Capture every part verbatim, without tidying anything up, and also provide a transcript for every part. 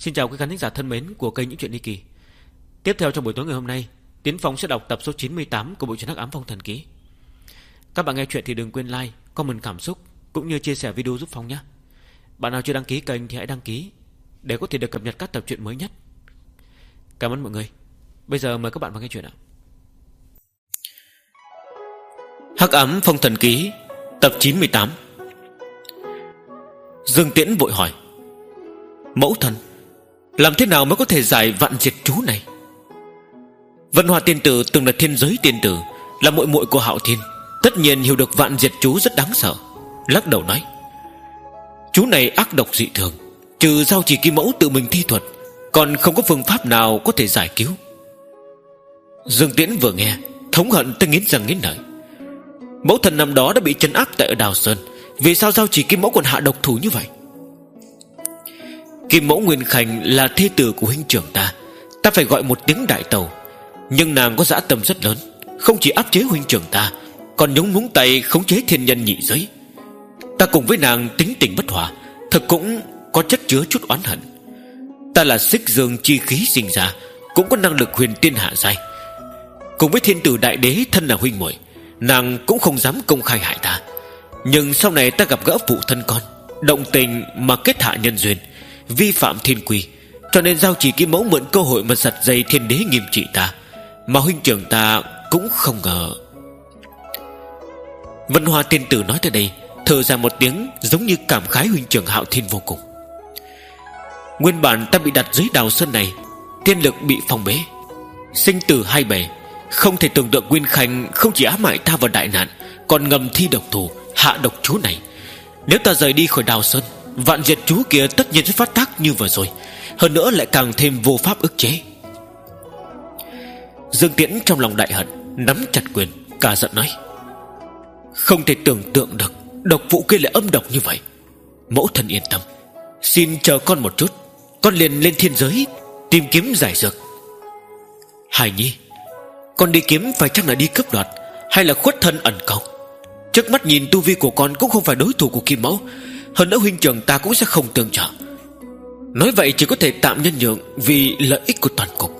Xin chào quý khán thính giả thân mến của kênh Những Chuyện Ly Kỳ. Tiếp theo trong buổi tối ngày hôm nay, Tiến Phong sẽ đọc tập số chín mươi tám của bộ truyện Hắc Ám Phong Thần Ký. Các bạn nghe chuyện thì đừng quên like, comment cảm xúc cũng như chia sẻ video giúp Phong nhé. Bạn nào chưa đăng ký kênh thì hãy đăng ký để có thể được cập nhật các tập truyện mới nhất. Cảm ơn mọi người. Bây giờ mời các bạn vào nghe chuyện ạ. Hắc Ám Phong Thần Ký tập chín mươi tám. Dương Tiễn vội hỏi: Mẫu thân, làm thế nào mới có thể giải vạn diệt chú này? Vân Hoa tiên tử từng là thiên giới tiên tử, là muội muội của Hạo Thiên, tất nhiên hiểu được vạn diệt chú rất đáng sợ. Lắc đầu nói: Chú này ác độc dị thường, trừ giao chỉ kim mẫu tự mình thi thuật, còn không có phương pháp nào có thể giải cứu. Dương Tiễn vừa nghe, thống hận tới nghiến răng nghiến lợi. Mẫu thần năm đó đã bị trấn áp tại ở Đào Sơn, vì sao giao chỉ kim mẫu còn hạ độc thủ như vậy? Kim mẫu Nguyên Khanh là thê tử của huynh trưởng ta, ta phải gọi một tiếng đại tàu. Nhưng nàng có dã tâm rất lớn, không chỉ áp chế huynh trưởng ta, còn nhúng nhúng tay khống chế thiên nhân nhị giới. Ta cùng với nàng tính tình bất hòa, thật cũng có chất chứa chút oán hận. Ta là xích dương chi khí sinh ra, cũng có năng lực huyền tiên hạ giai. Cùng với thiên tử đại đế thân là huynh muội, nàng cũng không dám công khai hại ta. Nhưng sau này ta gặp gỡ phụ thân con, động tình mà kết hạ nhân duyên, vi phạm thiên quy, cho nên giao chỉ kim mẫu mượn cơ hội mà giật dây thiên đế nghiêm trị ta, mà huynh trưởng ta cũng không ngờ. Vân Hoa tiên tử nói tới đây, thở ra một tiếng, giống như cảm khái huynh trưởng Hạo Thiên vô cùng. Nguyên bản ta bị đặt dưới Đào Sơn này, tiên lực bị phong bế, sinh tử hai bề, không thể tưởng tượng Nguyên Khanh không chỉ ám hại ta vào đại nạn, còn ngầm thi độc thủ hạ độc chú này. Nếu ta rời đi khỏi Đào Sơn, vạn diệt chú kia tất nhiên sẽ phát tác như vừa rồi, hơn nữa lại càng thêm vô pháp ức chế. Dương Tiễn trong lòng đại hận, nắm chặt quyền, cả giận nói: Không thể tưởng tượng được độc vụ kia lại âm độc như vậy. Mẫu thân yên tâm, xin chờ con một chút, con liền lên thiên giới tìm kiếm giải dược. Hải Nhi, con đi kiếm phải chắc là đi cướp đoạt, hay là khuất thân ẩn cậu? Trước mắt nhìn tu vi của con cũng không phải đối thủ của Kim Mẫu, hơn nữa huynh trưởng ta cũng sẽ không tương trợ. Nói vậy chỉ có thể tạm nhân nhượng vì lợi ích của toàn cục.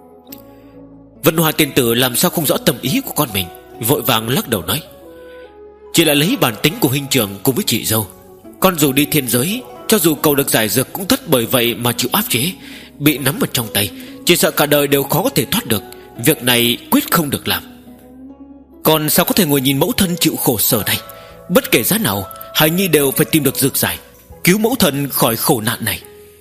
Vân Hoa tiên tử làm sao không rõ tâm ý của con mình, vội vàng lắc đầu nói: Chỉ là lấy bản tính của huynh trưởng cùng với chị dâu, con dù đi thiên giới, cho dù cầu được giải dược cũng thất bởi vậy mà chịu áp chế, bị nắm ở trong tay, chỉ sợ cả đời đều khó có thể thoát được. Việc này quyết không được làm. Còn sao có thể ngồi nhìn mẫu thân chịu khổ sở này? Bất kể giá nào, Hải Nhi đều phải tìm được dược giải, cứu mẫu thân khỏi khổ nạn này.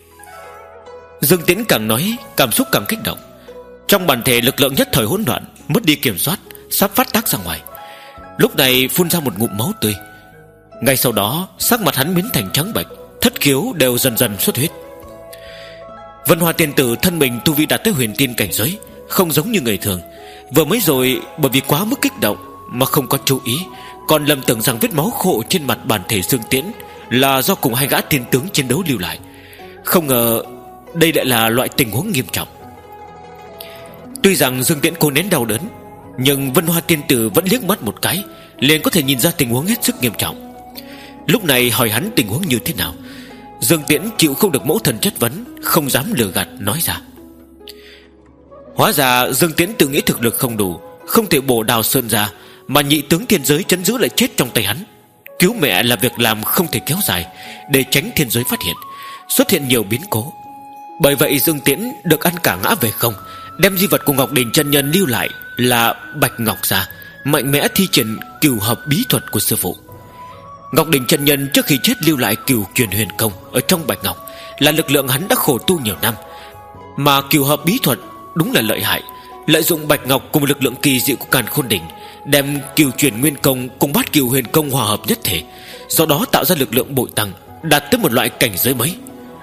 Dương Tiễn càng nói, cảm xúc càng kích động. Trong bản thể lực lượng nhất thời hỗn loạn, mất đi kiểm soát, sắp phát tác ra ngoài. Lúc này phun ra một ngụm máu tươi. Ngay sau đó sắc mặt hắn biến thành trắng bệch, thất khiếu đều dần dần xuất huyết. Vân Hoa tiên tử thân mình tu vi đạt tới huyền tiên cảnh giới, không giống như người thường. Vừa mới rồi bởi vì quá mức kích động mà không có chú ý, còn lầm tưởng rằng vết máu khô trên mặt bản thể Dương Tiễn là do cùng hai gã tiên tướng chiến đấu lưu lại. Không ngờ đây lại là loại tình huống nghiêm trọng. Tuy rằng Dương Tiễn cố nén đau đớn, nhưng Vân Hoa tiên tử vẫn liếc mắt một cái, liền có thể nhìn ra tình huống hết sức nghiêm trọng. Lúc này hỏi hắn tình huống như thế nào, Dương Tiễn chịu không được mẫu thần chất vấn, không dám lừa gạt nói ra. Hóa ra Dương Tiễn tự nghĩ thực lực không đủ, không thể bổ Đào Sơn ra, mà nhị tướng thiên giới trấn giữ lại chết trong tay hắn. Cứu mẹ là việc làm không thể kéo dài, để tránh thiên giới phát hiện, xuất hiện nhiều biến cố. Bởi vậy Dương Tiễn được ăn cả ngã về không, đem di vật của Ngọc Đình chân nhân lưu lại là Bạch Ngọc ra, mạnh mẽ thi triển cửu hợp bí thuật của sư phụ. Ngọc Đình chân nhân trước khi chết lưu lại cửu truyền huyền công ở trong Bạch Ngọc, là lực lượng hắn đã khổ tu nhiều năm. Mà cửu hợp bí thuật đúng là lợi hại, lợi dụng Bạch Ngọc cùng lực lượng kỳ diệu của Càn Khôn Đỉnh, đem cửu truyền nguyên công cùng bát cửu huyền công hòa hợp nhất thể, do đó tạo ra lực lượng bội tăng, đạt tới một loại cảnh giới mới.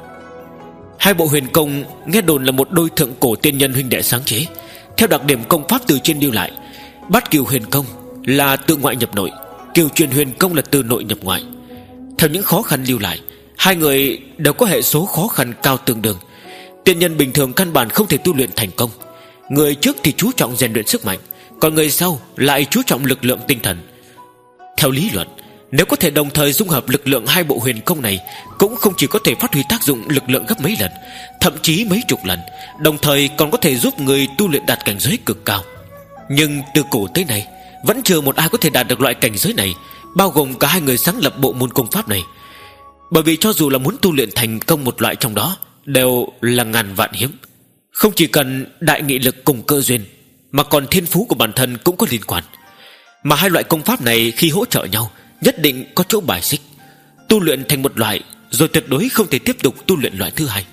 Hai bộ huyền công nghe đồn là một đôi thượng cổ tiên nhân huynh đệ sáng chế, theo đặc điểm công pháp từ trên lưu lại. Bát cửu huyền công là từ ngoại nhập nội, cửu truyền huyền công là từ nội nhập ngoại. Theo những khó khăn lưu lại, hai người đều có hệ số khó khăn cao tương đương. Tiên nhân bình thường căn bản không thể tu luyện thành công. Người trước thì chú trọng rèn luyện sức mạnh, còn người sau lại chú trọng lực lượng tinh thần. Theo lý luận, Nếu có thể đồng thời dung hợp lực lượng hai bộ huyền công này, cũng không chỉ có thể phát huy tác dụng lực lượng gấp mấy lần, thậm chí mấy chục lần, đồng thời còn có thể giúp người tu luyện đạt cảnh giới cực cao. Nhưng từ cổ tới nay vẫn chưa một ai có thể đạt được loại cảnh giới này, bao gồm cả hai người sáng lập bộ môn công pháp này. Bởi vì cho dù là muốn tu luyện thành công một loại trong đó, đều là ngàn vạn hiếm. Không chỉ cần đại nghị lực cùng cơ duyên, mà còn thiên phú của bản thân cũng có liên quan. Mà hai loại công pháp này khi hỗ trợ nhau, nhất định có chỗ bài xích. Tu luyện thành một loại rồi tuyệt đối không thể tiếp tục tu luyện loại thứ hai.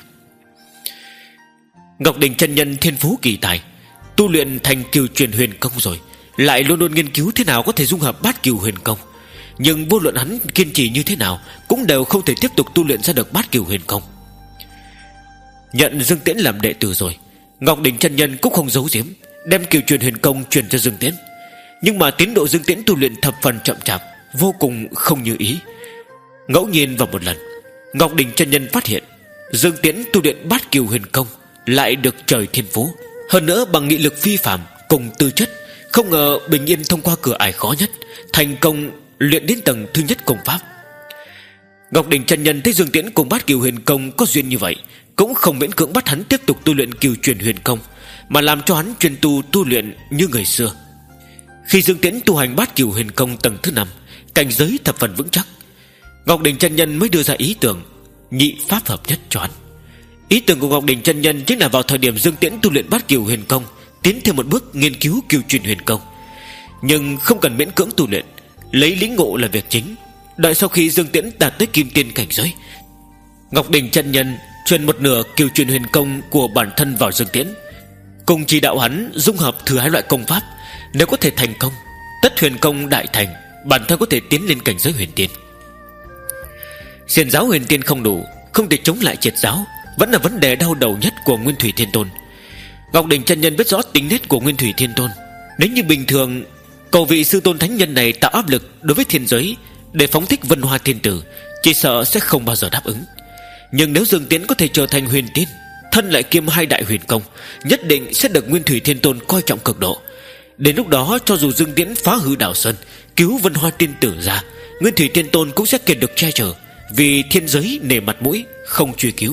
Ngọc Đình chân nhân thiên phú kỳ tài, tu luyện thành Cửu Truyền Huyền Công rồi, lại luôn luôn nghiên cứu thế nào có thể dung hợp Bát Cửu Huyền Công. Nhưng vô luận hắn kiên trì như thế nào, cũng đều không thể tiếp tục tu luyện ra được Bát Cửu Huyền Công. Nhận Dương Tiễn làm đệ tử rồi, Ngọc Đình chân nhân cũng không giấu giếm, đem Cửu Truyền Huyền Công truyền cho Dương Tiễn. Nhưng mà tiến độ Dương Tiễn tu luyện thập phần chậm chạp, vô cùng không như ý. Ngẫu nhiên vào một lần, Ngọc Đình chân nhân phát hiện Dương Tiễn tu luyện Bát Cửu Huyền Công lại được trời thiên phú, hơn nữa bằng nghị lực phi phàm cùng tư chất, không ngờ bình yên thông qua cửa ải khó nhất, thành công luyện đến tầng thứ nhất công pháp. Ngọc Đình chân nhân thấy Dương Tiễn cùng Bát Cửu Huyền Công có duyên như vậy, cũng không miễn cưỡng bắt hắn tiếp tục tu luyện Cửu Truyền Huyền Công, mà làm cho hắn chuyên tu tu luyện như người xưa. Khi Dương Tiễn tu hành Bát Cửu Huyền Công tầng thứ năm, cảnh giới thập phần vững chắc, Ngọc Đình chân nhân mới đưa ra ý tưởng nhị pháp hợp nhất cho hắn. Ý tưởng của Ngọc Đình chân nhân chính là vào thời điểm Dương Tiễn tu luyện Bát Cửu Huyền Công, tiến thêm một bước nghiên cứu Cửu Truyền Huyền Công, nhưng không cần miễn cưỡng tu luyện, lấy lĩnh ngộ là việc chính. Đợi sau khi Dương Tiễn đạt tới kim tiên cảnh giới, Ngọc Đình chân nhân truyền một nửa Cửu Truyền Huyền Công của bản thân vào Dương Tiễn, cùng chỉ đạo hắn dung hợp thừa hai loại công pháp. Nếu có thể thành công, tất huyền công đại thành, bản thân có thể tiến lên cảnh giới huyền tiên. Xiển giáo huyền tiên không đủ, không thể chống lại triệt giáo, vẫn là vấn đề đau đầu nhất của Nguyên Thủy Thiên Tôn. Ngọc Đình chân nhân biết rõ tính nết của Nguyên Thủy Thiên Tôn. Nếu như bình thường cầu vị sư tôn thánh nhân này tạo áp lực đối với thiên giới để phóng thích Vân Hoa Thiên Tử, chỉ sợ sẽ không bao giờ đáp ứng. Nhưng nếu Dương Tiễn có thể trở thành huyền tiên, thân lại kiêm hai đại huyền công, nhất định sẽ được Nguyên Thủy Thiên Tôn coi trọng cực độ. Đến lúc đó cho dù Dương Tiễn phá hư Đảo Sơn, cứu Vân Hoa Tiên Tử ra, Nguyên Thủy Thiên Tôn cũng sẽ kiệt được che chở, vì thiên giới nể mặt mũi không truy cứu.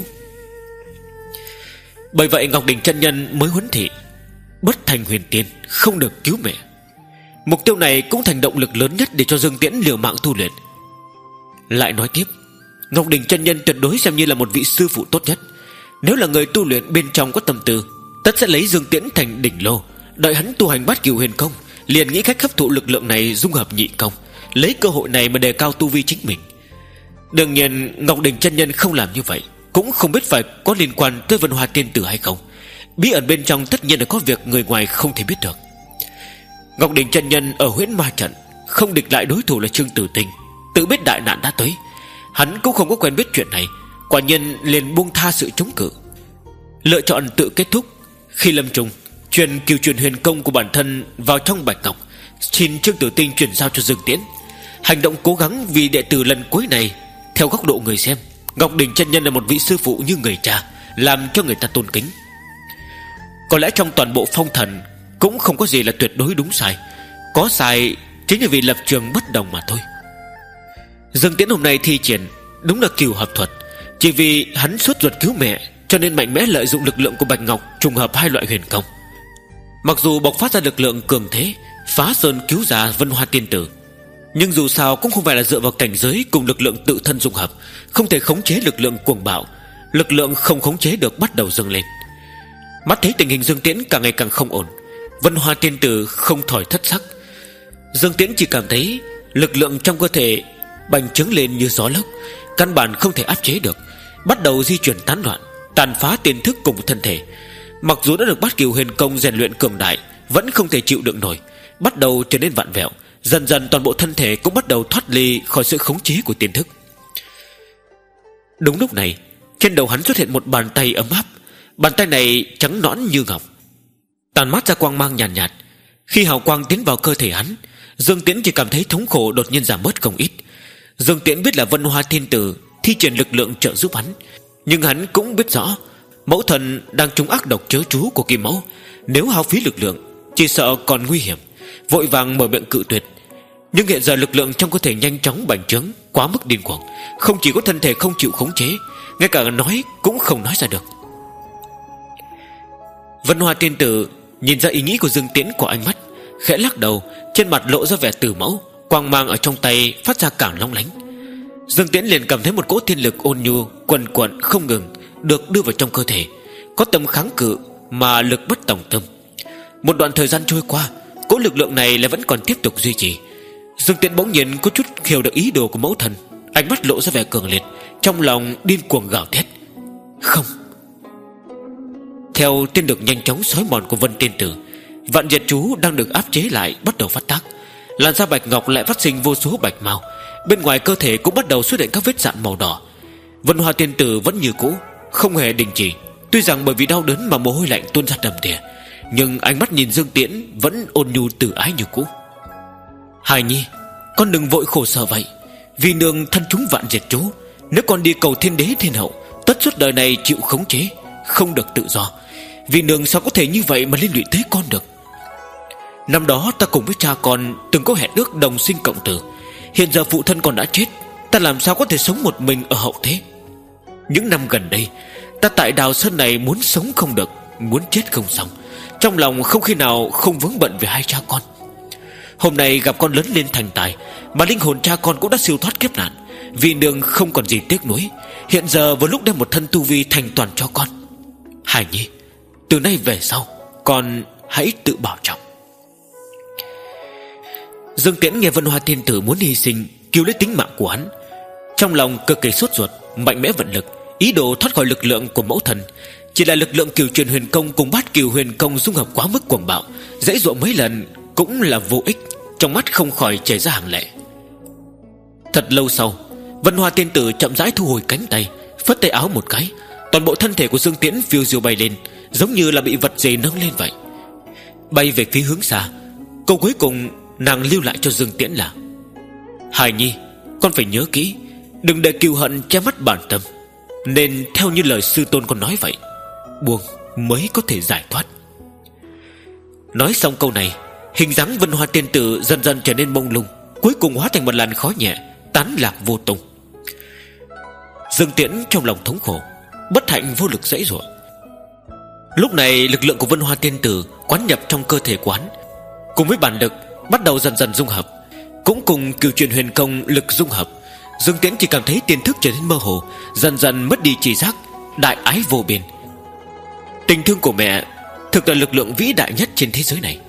Bởi vậy Ngọc Đình chân nhân mới huấn thị bất thành huyền tiên, không được cứu mẹ. Mục tiêu này cũng thành động lực lớn nhất để cho Dương Tiễn liều mạng tu luyện. Lại nói tiếp, Ngọc Đình chân nhân tuyệt đối xem như là một vị sư phụ tốt nhất. Nếu là người tu luyện bên trong có tâm tư, tất sẽ lấy Dương Tiễn thành đỉnh lô, đợi hắn tu hành Bát Cửu Huyền Công, liền nghĩ cách hấp thụ lực lượng này dung hợp nhị công, lấy cơ hội này mà đề cao tu vi chính mình. Đương nhiên Ngọc Đình chân nhân không làm như vậy, cũng không biết phải có liên quan tới Vân Hoa Tiên Tử hay không. Bí ẩn bên trong tất nhiên là có việc người ngoài không thể biết được. Ngọc Đình chân nhân ở Huyễn Ma trận không địch lại đối thủ là Trương Tử Tinh, tự biết đại nạn đã tới, hắn cũng không có quen biết chuyện này, quả nhiên liền buông tha sự chống cự, lựa chọn tự kết thúc. Khi lâm trùng truyền Cửu Truyền Huyền Công của bản thân vào trong bạch ngọc, xin Trương Tử Tinh chuyển giao cho Dương Tiễn. Hành động cố gắng vì đệ tử lần cuối này, theo góc độ người xem, Ngọc Đình chân nhân là một vị sư phụ như người cha, làm cho người ta tôn kính. Có lẽ trong toàn bộ phong thần cũng không có gì là tuyệt đối đúng sai, có sai chính là vì lập trường bất đồng mà thôi. Dương Tiễn hôm nay thi triển đúng là cửu hợp thuật, chỉ vì hắn suốt ruột cứu mẹ, cho nên mạnh mẽ lợi dụng lực lượng của bạch ngọc trùng hợp hai loại huyền công. Mặc dù bộc phát ra lực lượng cường thế, phá sơn cứu ra Vân Hoa Tiên Tử, nhưng dù sao cũng không phải là dựa vào cảnh giới cùng lực lượng tự thân dung hợp, không thể khống chế lực lượng cuồng bạo. Lực lượng không khống chế được bắt đầu dâng lên. Mắt thấy tình hình Dương Tiễn càng ngày càng không ổn, Vân Hoa Tiên Tử không thỏi thất sắc. Dương Tiễn chỉ cảm thấy lực lượng trong cơ thể bành trướng lên như gió lốc, căn bản không thể áp chế được, bắt đầu di chuyển tán loạn, tàn phá tiền thức cùng thân thể. Mặc dù đã được Bát Cửu Huyền Công rèn luyện cường đại, vẫn không thể chịu đựng nổi, bắt đầu trở nên vặn vẹo. Dần dần toàn bộ thân thể cũng bắt đầu thoát ly khỏi sự khống chế của tiền thức. Đúng lúc này, trên đầu hắn xuất hiện một bàn tay ấm áp. Bàn tay này trắng nõn như ngọc, tàn mát ra quang mang nhàn nhạt, nhạt. Khi hào quang tiến vào cơ thể hắn, Dương Tiễn chỉ cảm thấy thống khổ đột nhiên giảm bớt không ít. Dương Tiễn biết là Vân Hoa Thiên Tử thi triển lực lượng trợ giúp hắn, nhưng hắn cũng biết rõ mẫu thần đang trúng ác độc chớ chú của Kim Mẫu, nếu hao phí lực lượng chỉ sợ còn nguy hiểm, vội vàng mở miệng cự tuyệt. Nhưng hiện giờ lực lượng trong cơ thể nhanh chóng bành trướng, quá mức điên cuồng. Không chỉ có thân thể không chịu khống chế, ngay cả nói cũng không nói ra được. Vân Hoa tiên tử nhìn ra ý nghĩ của Dương Tiễn của ánh mắt, khẽ lắc đầu, trên mặt lộ ra vẻ từ mẫu, quang mang ở trong tay phát ra càng long lánh. Dương Tiễn liền cảm thấy một cỗ thiên lực ôn nhu quần quận không ngừng được đưa vào trong cơ thể, có tâm kháng cự mà lực bất tòng tâm. Một đoạn thời gian trôi qua, cỗ lực lượng này lại vẫn còn tiếp tục duy trì. Dương Tiễn bỗng nhiên có chút hiểu được ý đồ của mẫu thần, ánh mắt lộ ra vẻ cường liệt, trong lòng điên cuồng gào thét. Không. Theo tiên lực nhanh chóng xói mòn của Vân tiên tử, vạn diệt chú đang được áp chế lại bắt đầu phát tác. Làn da bạch ngọc lại phát sinh vô số bạch mao, bên ngoài cơ thể cũng bắt đầu xuất hiện các vết rạn màu đỏ. Vân Hoa tiên tử vẫn như cũ, không hề đình chỉ. Tuy rằng bởi vì đau đớn mà mồ hôi lạnh tuôn ra đầm đìa, nhưng ánh mắt nhìn Dương Tiễn vẫn ôn nhu từ ái như cũ. Hài nhi, con đừng vội khổ sở vậy. Vì nương thân chúng vạn diệt chú, nếu con đi cầu thiên đế thiên hậu, tất suốt đời này chịu khống chế, không được tự do. Vì nương sao có thể như vậy mà liên lụy tới con được. Năm đó ta cùng với cha con từng có hẹn ước đồng sinh cộng tử. Hiện giờ phụ thân con đã chết, ta làm sao có thể sống một mình ở hậu thế. Những năm gần đây, ta tại Đào Sơn này muốn sống không được, muốn chết không xong. Trong lòng không khi nào không vướng bận về hai cha con. Hôm nay gặp con lớn lên thành tài, mà linh hồn cha con cũng đã siêu thoát kiếp nạn. Vì nương không còn gì tiếc nuối. Hiện giờ vừa lúc đem một thân tu vi thành toàn cho con. Hải nhi, từ nay về sau, con hãy tự bảo trọng. Dương Tiễn nghe Vân Hoa tiên tử muốn hy sinh cứu lấy tính mạng của hắn, trong lòng cực kỳ sốt ruột, mạnh mẽ vận lực, ý đồ thoát khỏi lực lượng của mẫu thần. Chỉ là lực lượng Cửu Truyền Huyền Công cùng Bát Cửu Huyền Công dung hợp quá mức cuồng bạo, dãy dụa mấy lần cũng là vô ích. Trong mắt không khỏi chảy ra hàng lệ. Thật lâu sau, Vân Hoa tiên tử chậm rãi thu hồi cánh tay, phất tay áo một cái, toàn bộ thân thể của Dương Tiễn phiêu diêu bay lên, giống như là bị vật gì nâng lên vậy, bay về phía hướng xa. Câu cuối cùng nàng lưu lại cho Dương Tiễn là: Hài nhi, con phải nhớ kỹ, đừng để kiêu hận che mắt bản tâm, nên theo như lời sư tôn con nói vậy, buông mới có thể giải thoát. Nói xong câu này, hình dáng Vân Hoa tiên tử dần dần trở nên mông lung, cuối cùng hóa thành một làn khói nhẹ, tán lạc vô tung. Dương Tiễn trong lòng thống khổ, bất hạnh vô lực dãy dụa. Lúc này lực lượng của Vân Hoa tiên tử quán nhập trong cơ thể quán, cùng với bản lực bắt đầu dần dần dung hợp, cũng cùng Cửu Truyền Huyền Công lực dung hợp. Dương Tiễn chỉ cảm thấy tiên thức trở nên mơ hồ, dần dần mất đi trí giác, đại ái vô biên. Tình thương của mẹ thực là lực lượng vĩ đại nhất trên thế giới này.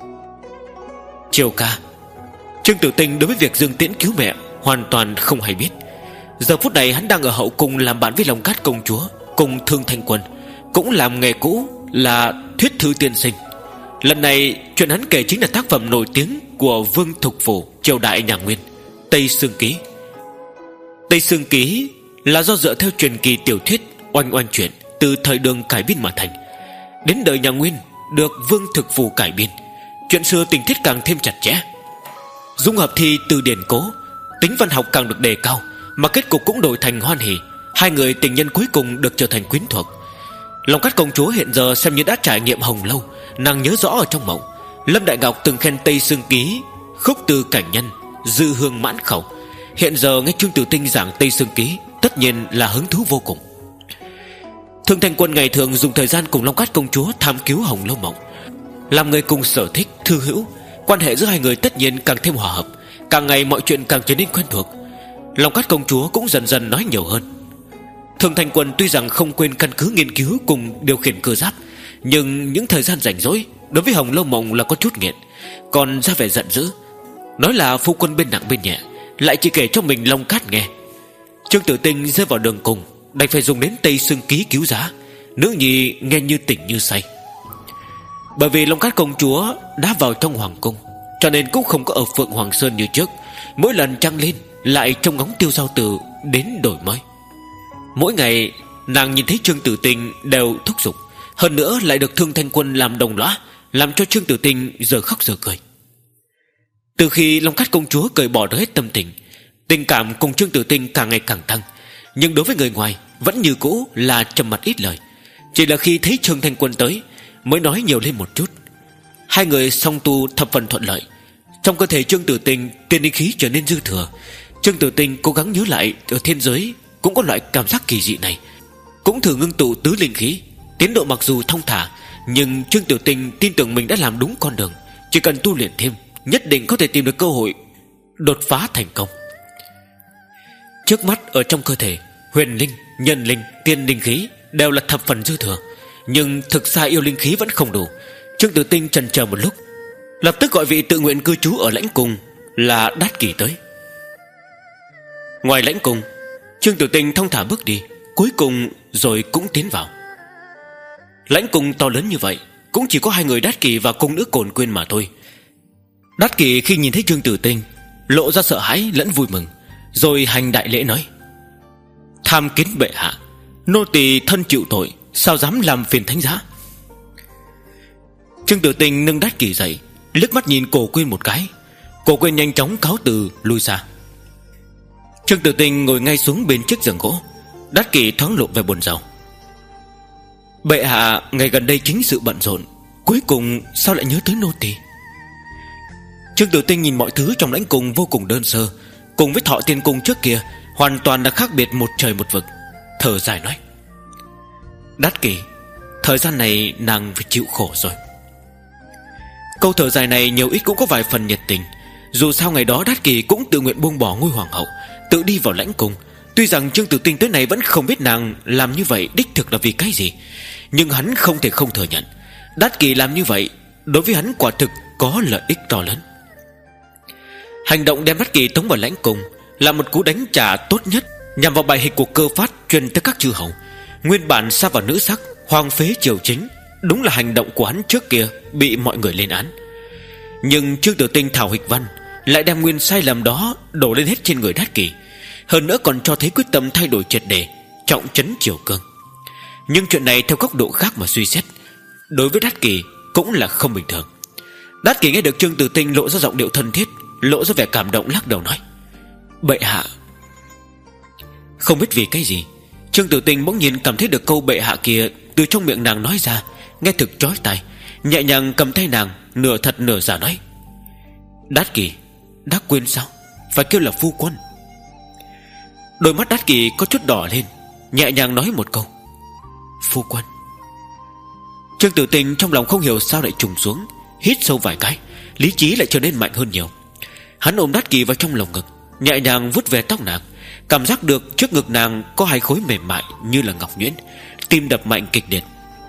Triều ca, Trương Tử Tinh đối với việc Dương Tiễn cứu mẹ hoàn toàn không hay biết. Giờ phút này hắn đang ở hậu cung làm bạn với Long Cát công chúa cùng Thương Thanh Quân, cũng làm nghề cũ là thuyết thư tiên sinh. Lần này chuyện hắn kể chính là tác phẩm nổi tiếng của Vương Thục Phủ triều đại nhà Nguyên, Tây Sương Ký. Tây Sương Ký là do dựa theo truyền kỳ tiểu thuyết oanh oanh truyện từ thời Đường cải biên mà thành. Đến đời nhà Nguyên được Vương Thực Phủ cải biên, chuyện xưa tình tiết càng thêm chặt chẽ. Dung hợp thi từ điển cố, tính văn học càng được đề cao, mà kết cục cũng đổi thành hoan hỉ. Hai người tình nhân cuối cùng được trở thành quyến thuộc. Long Cát công chúa hiện giờ xem như đã trải nghiệm hồng lâu, nàng nhớ rõ ở trong mộng. Lâm Đại Ngọc từng khen Tây Sương Ký khúc từ cảnh nhân, dư hương mãn khẩu. Hiện giờ nghe Trương Tử Tinh giảng Tây Sương Ký, tất nhiên là hứng thú vô cùng. Thương Thanh Quân ngày thường dùng thời gian cùng Long Cát công chúa tham cứu hồng lâu mộng, làm người cùng sở thích thư hữu, quan hệ giữa hai người tất nhiên càng thêm hòa hợp. Càng ngày mọi chuyện càng trở nên quen thuộc. Long Cát công chúa cũng dần dần nói nhiều hơn. Thương Thanh Quân tuy rằng không quên căn cứ nghiên cứu cùng điều khiển cơ giáp, nhưng những thời gian rảnh rỗi đối với hồng lâu mộng là có chút nghiện, còn ra vẻ giận dữ, nói là phu quân bên nặng bên nhẹ, lại chỉ kể cho mình Long Cát nghe. Trương Tử Tinh rơi vào đường cùng, đành phải dùng đến Tây Sương Ký cứu giá. Nữ nhi nghe như tỉnh như say. Bởi vì Long Cát công chúa đã vào trong hoàng cung, cho nên cũng không có ở Phượng Hoàng Sơn như trước. Mỗi lần trăng lên lại trông ngóng Tiêu Giao Tử đến đổi mới. Mỗi ngày nàng nhìn thấy Trương Tử Tinh đều thúc giục, hơn nữa lại được Thương Thanh Quân làm đồng lõa, làm cho Trương Tử Tinh giờ khóc giờ cười. Từ khi Long Cát công chúa cởi bỏ được hết tâm tình, tình cảm cùng Trương Tử Tinh càng ngày càng tăng, nhưng đối với người ngoài vẫn như cũ là trầm mặc ít lời. Chỉ là khi thấy Trương Thanh Quân tới mới nói nhiều lên một chút. Hai người song tu thập phần thuận lợi. Trong cơ thể Trương Tử Tinh, tiên linh khí trở nên dư thừa. Trương Tử Tinh cố gắng nhớ lại ở thiên giới cũng có loại cảm giác kỳ dị này, cũng thử ngưng tụ tứ linh khí. Tiến độ mặc dù thong thả, nhưng Trương Tử Tinh tin tưởng mình đã làm đúng con đường. Chỉ cần tu luyện thêm, nhất định có thể tìm được cơ hội đột phá thành công. Trước mắt ở trong cơ thể, huyền linh, nhân linh, tiên linh khí đều là thập phần dư thừa, nhưng thực ra yêu linh khí vẫn không đủ. Trương Tử Tinh chần chờ một lúc, lập tức gọi vị tự nguyện cư trú ở lãnh cung là Đát Kỷ tới. Ngoài lãnh cung, Trương Tử Tinh thong thả bước đi, cuối cùng rồi cũng tiến vào. Lãnh cung to lớn như vậy, cũng chỉ có hai người Đát Kỷ và cung nữ Cổn Quyên mà thôi. Đát Kỷ khi nhìn thấy Trương Tử Tinh, lộ ra sợ hãi lẫn vui mừng, rồi hành đại lễ nói: tham kiến bệ hạ, nô tỳ thân chịu tội, sao dám làm phiền thánh giá. Trương Tử Tinh nâng Đát Kỷ dậy, liếc mắt nhìn Cổ Quyên một cái. Cổ Quyên nhanh chóng cáo từ lui xa. Trương Tử Tinh ngồi ngay xuống bên chiếc giường gỗ. Đát Kỷ thoáng lộ vẻ buồn rầu: bệ hạ ngày gần đây chính sự bận rộn, cuối cùng sao lại nhớ tới nô tỳ? Trương Tử Tinh nhìn mọi thứ trong lãnh cung vô cùng đơn sơ, cùng với Thọ Tiên Cung trước kia hoàn toàn là khác biệt một trời một vực. Thở dài nói: Đát Kỷ, thời gian này nàng phải chịu khổ rồi. Câu thở dài này nhiều ít cũng có vài phần nhiệt tình. Dù sao ngày đó Đát Kỷ cũng tự nguyện buông bỏ ngôi hoàng hậu, tự đi vào lãnh cung. Tuy rằng Trương Tử Tinh tới này vẫn không biết nàng làm như vậy đích thực là vì cái gì, nhưng hắn không thể không thừa nhận Đát Kỷ làm như vậy đối với hắn quả thực có lợi ích to lớn. Hành động đem Đát Kỷ tống vào lãnh cung là một cú đánh trả tốt nhất nhằm vào bài hịch của Cơ Phát truyền tới các chư hầu. Nguyên bản sa vào nữ sắc, hoàng phế triều chính, đúng là hành động của hắn trước kia bị mọi người lên án. Nhưng Trương Tử Tinh thảo hịch văn lại đem nguyên sai lầm đó đổ lên hết trên người Đát Kỷ, hơn nữa còn cho thấy quyết tâm thay đổi triệt để, trọng trấn triều cương. Nhưng chuyện này theo góc độ khác mà suy xét, đối với Đát Kỷ cũng là không bình thường. Đát Kỷ nghe được Trương Tử Tinh lộ ra giọng điệu thân thiết, lộ ra vẻ cảm động, lắc đầu nói: bệ hạ. Không biết vì cái gì, Trương Tử Tinh bỗng nhiên cảm thấy được câu bệ hạ kia từ trong miệng nàng nói ra nghe thực chói tai, nhẹ nhàng cầm tay nàng, nửa thật nửa giả nói: Đát Kỷ, đã quên sao, phải kêu là phu quân. Đôi mắt Đát Kỷ có chút đỏ lên, nhẹ nhàng nói một câu: phu quân. Trương Tử Tinh trong lòng không hiểu sao lại trùng xuống, hít sâu vài cái, lý trí lại trở nên mạnh hơn nhiều. Hắn ôm Đát Kỷ vào trong lồng ngực, nhẹ nhàng vuốt về tóc nàng, cảm giác được trước ngực nàng có hai khối mềm mại như là ngọc nhuyễn, tim đập mạnh kịch liệt.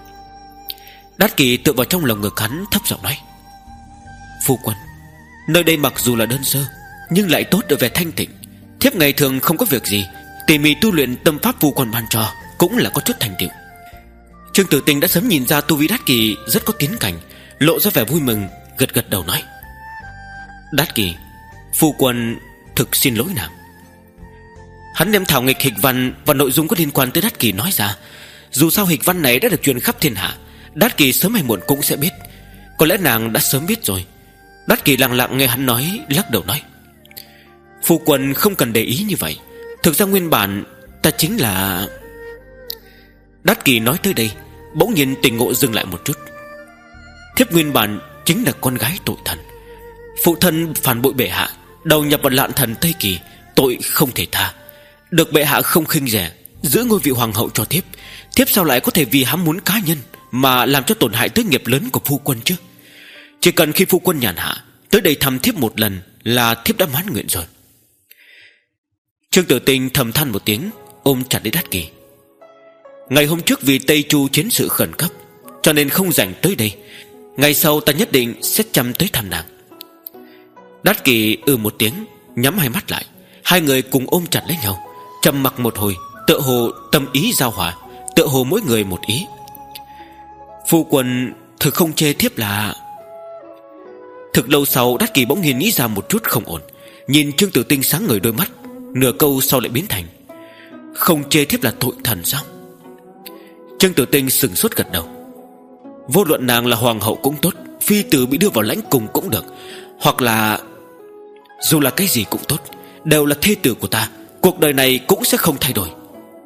Đát Kỷ tựa vào trong lồng ngực hắn, thấp giọng nói: phu quân, nơi đây mặc dù là đơn sơ nhưng lại tốt ở vẻ thanh tịnh. Thiếp ngày thường không có việc gì, tỉ mỉ tu luyện tâm pháp phu quân ban cho, cũng là có chút thành tựu. Trương Tử Tinh đã sớm nhìn ra tu vi Đát Kỷ rất có tiến cảnh, lộ ra vẻ vui mừng, gật gật đầu nói: Đát Kỷ, phu quân thực xin lỗi nàng. Hắn đem thảo nghịch hịch văn và nội dung có liên quan tới Đát Kỷ nói ra. Dù sao hịch văn này đã được truyền khắp thiên hạ, Đát Kỷ sớm hay muộn cũng sẽ biết. Có lẽ nàng đã sớm biết rồi. Đát Kỷ lặng lặng nghe hắn nói, lắc đầu nói: phu quân không cần để ý như vậy. Thực ra nguyên bản ta chính là... Đát Kỷ nói tới đây, bỗng nhiên tỉnh ngộ dừng lại một chút. Thiếp nguyên bản chính là con gái tội thần. Phụ thân phản bội bệ hạ, đầu nhập vào Lạn Thần Tây Kỳ, tội không thể tha. Được bệ hạ không khinh rẻ, giữ ngôi vị hoàng hậu cho thiếp. Thiếp sao lại có thể vì ham muốn cá nhân mà làm cho tổn hại tới nghiệp lớn của phu quân chứ? Chỉ cần khi phu quân nhàn hạ tới đây thăm thiếp một lần là thiếp đã mãn nguyện rồi. Trương Tử Tinh thầm than một tiếng, ôm chặt lấy Đát Kỷ. Ngày hôm trước vì Tây Chu chiến sự khẩn cấp, cho nên không rảnh tới đây. Ngày sau ta nhất định sẽ chăm tới thăm nàng. Đát Kỷ ừ một tiếng, nhắm hai mắt lại. Hai người cùng ôm chặt lấy nhau, trầm mặc một hồi, tựa hồ tâm ý giao hòa, tựa hồ mỗi người một ý. Phu quân thực không chê thiếp là... Thực lâu sau, Đát Kỷ bỗng nhiên nghĩ ra một chút không ổn, nhìn Trương Tử Tinh sáng ngời đôi mắt, nửa câu sau lại biến thành: không chê thiếp là tội thần sao? Trương Tử Tinh sừng sốt gật đầu. Vô luận nàng là hoàng hậu cũng tốt, phi tử bị đưa vào lãnh cung cũng được, hoặc là dù là cái gì cũng tốt, đều là thê tử của ta, cuộc đời này cũng sẽ không thay đổi.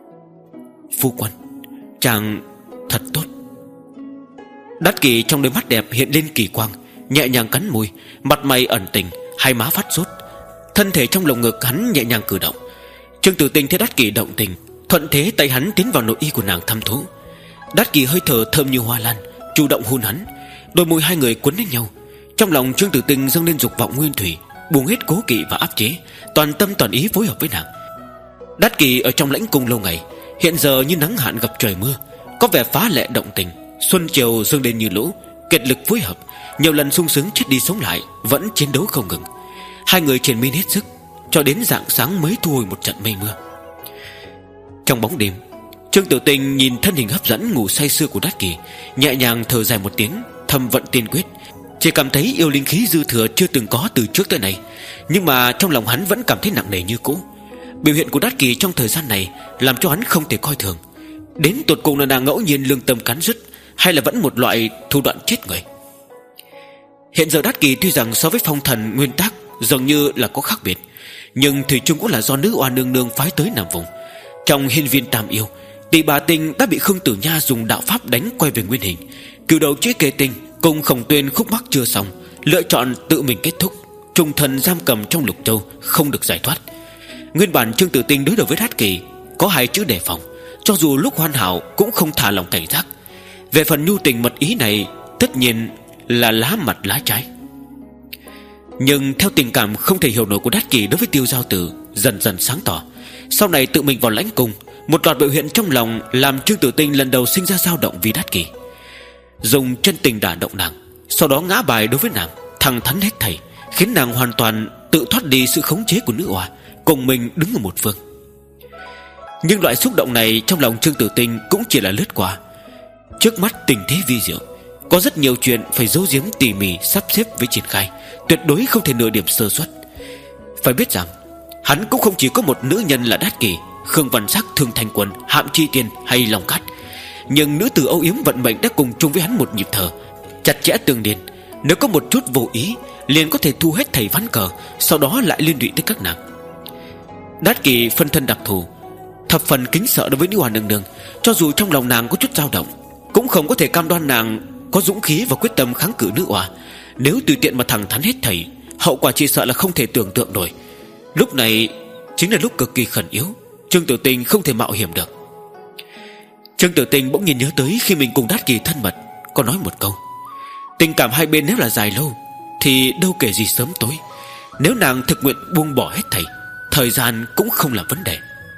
Phu quân, chàng thật tốt. Đát Kỷ trong đôi mắt đẹp hiện lên kỳ quang, nhẹ nhàng cắn môi, mặt mày ẩn tình, hai má phát sốt. Thân thể trong lồng ngực hắn nhẹ nhàng cử động. Trương Tử Tinh thấy Đát Kỷ động tình, thuận thế tay hắn tiến vào nội y của nàng thăm thú. Đát Kỷ hơi thở thơm như hoa lan, chủ động hôn hắn. Đôi môi hai người quấn lấy nhau. Trong lòng Trương Tử Tinh dâng lên dục vọng nguyên thủy, buông hết cố kỵ và áp chế, toàn tâm toàn ý phối hợp với nàng. Đát Kỷ ở trong lãnh cung lâu ngày, hiện giờ như nắng hạn gặp trời mưa, có vẻ phá lệ động tình. Xuân chiều dâng lên như lũ, kiệt lực phối hợp, nhiều lần sung sướng chết đi sống lại, vẫn chiến đấu không ngừng. Hai người triền miên hết sức, cho đến rạng sáng mới thu hồi một trận mây mưa. Trong bóng đêm, Trương Tử Tinh nhìn thân hình hấp dẫn ngủ say sưa của Đát Kỷ, nhẹ nhàng thở dài một tiếng, thầm vận tiên quyết. Chỉ cảm thấy yêu linh khí dư thừa chưa từng có từ trước tới nay, nhưng mà trong lòng hắn vẫn cảm thấy nặng nề như cũ. Biểu hiện của Đát Kỷ trong thời gian này làm cho hắn không thể coi thường. Đến tột cùng là nàng ngẫu nhiên lương tâm cắn rứt, hay là vẫn một loại thủ đoạn chết người. Hiện giờ Đát Kỷ tuy rằng so với phong thần nguyên tác dường như là có khác biệt, nhưng thủy chung cũng là do nữ oa nương nương phái tới Nam Vùng. Trong hiên viên tam yêu, Tỷ Bà Tinh đã bị Khương Tử Nha dùng đạo pháp đánh quay về nguyên hình. Cửu đầu chế kê tinh cùng Khổng Tuyên khúc mắc chưa xong, lựa chọn tự mình kết thúc, trùng thần giam cầm trong Lục Châu, không được giải thoát. Nguyên bản Trương Tử Tinh đối đầu với Đát Kỷ có hai chữ đề phòng, cho dù lúc hoàn hảo cũng không thả lòng cảnh giác. Về phần nhu tình mật ý này, tất nhiên là lá mặt lá trái. Nhưng theo tình cảm không thể hiểu nổi của Đát Kỷ đối với Tiêu Giao Tử dần dần sáng tỏ, sau này tự mình vào lãnh cung, một loạt biểu hiện trong lòng làm Trương Tử Tinh lần đầu sinh ra dao động vì Đát Kỷ. Dùng chân tình đả động nàng, sau đó ngã bài đối với nàng, thẳng thắn hết thảy, khiến nàng hoàn toàn tự thoát đi sự khống chế của nữ oa, cùng mình đứng ở một phương. Nhưng loại xúc động này trong lòng Trương Tử Tinh cũng chỉ là lướt qua. Trước mắt tình thế vi diệu, có rất nhiều chuyện phải giấu giếm tỉ mỉ sắp xếp với triển khai, tuyệt đối không thể nửa điểm sơ suất. Phải biết rằng hắn cũng không chỉ có một nữ nhân là Đát Kỷ, Khương Văn Sắc, Thương Thanh Quân, Hạm Chi Tiên hay Long Cát. Nhưng nữ tử âu yếm vận mệnh đã cùng chung với hắn một nhịp thở, chặt chẽ tương liên. Nếu có một chút vô ý, liền có thể thu hết thầy ván cờ, sau đó lại liên lụy tới các nàng. Đát Kỷ phân thân đặc thù, thập phần kính sợ đối với nữ oa nương nương. Cho dù trong lòng nàng có chút dao động, cũng không có thể cam đoan nàng có dũng khí và quyết tâm kháng cự nữ oa. Nếu tùy tiện mà thẳng thắn hết thảy, hậu quả chỉ sợ là không thể tưởng tượng nổi. Lúc này chính là lúc cực kỳ khẩn yếu, Trương Tử Tinh không thể mạo hiểm được. Trương Tử Tinh bỗng nhiên nhớ tới khi mình cùng Đát Kỷ thân mật, có nói một câu: tình cảm hai bên nếu là dài lâu thì đâu kể gì sớm tối. Nếu nàng thực nguyện buông bỏ hết thảy, thời gian cũng không là vấn đề.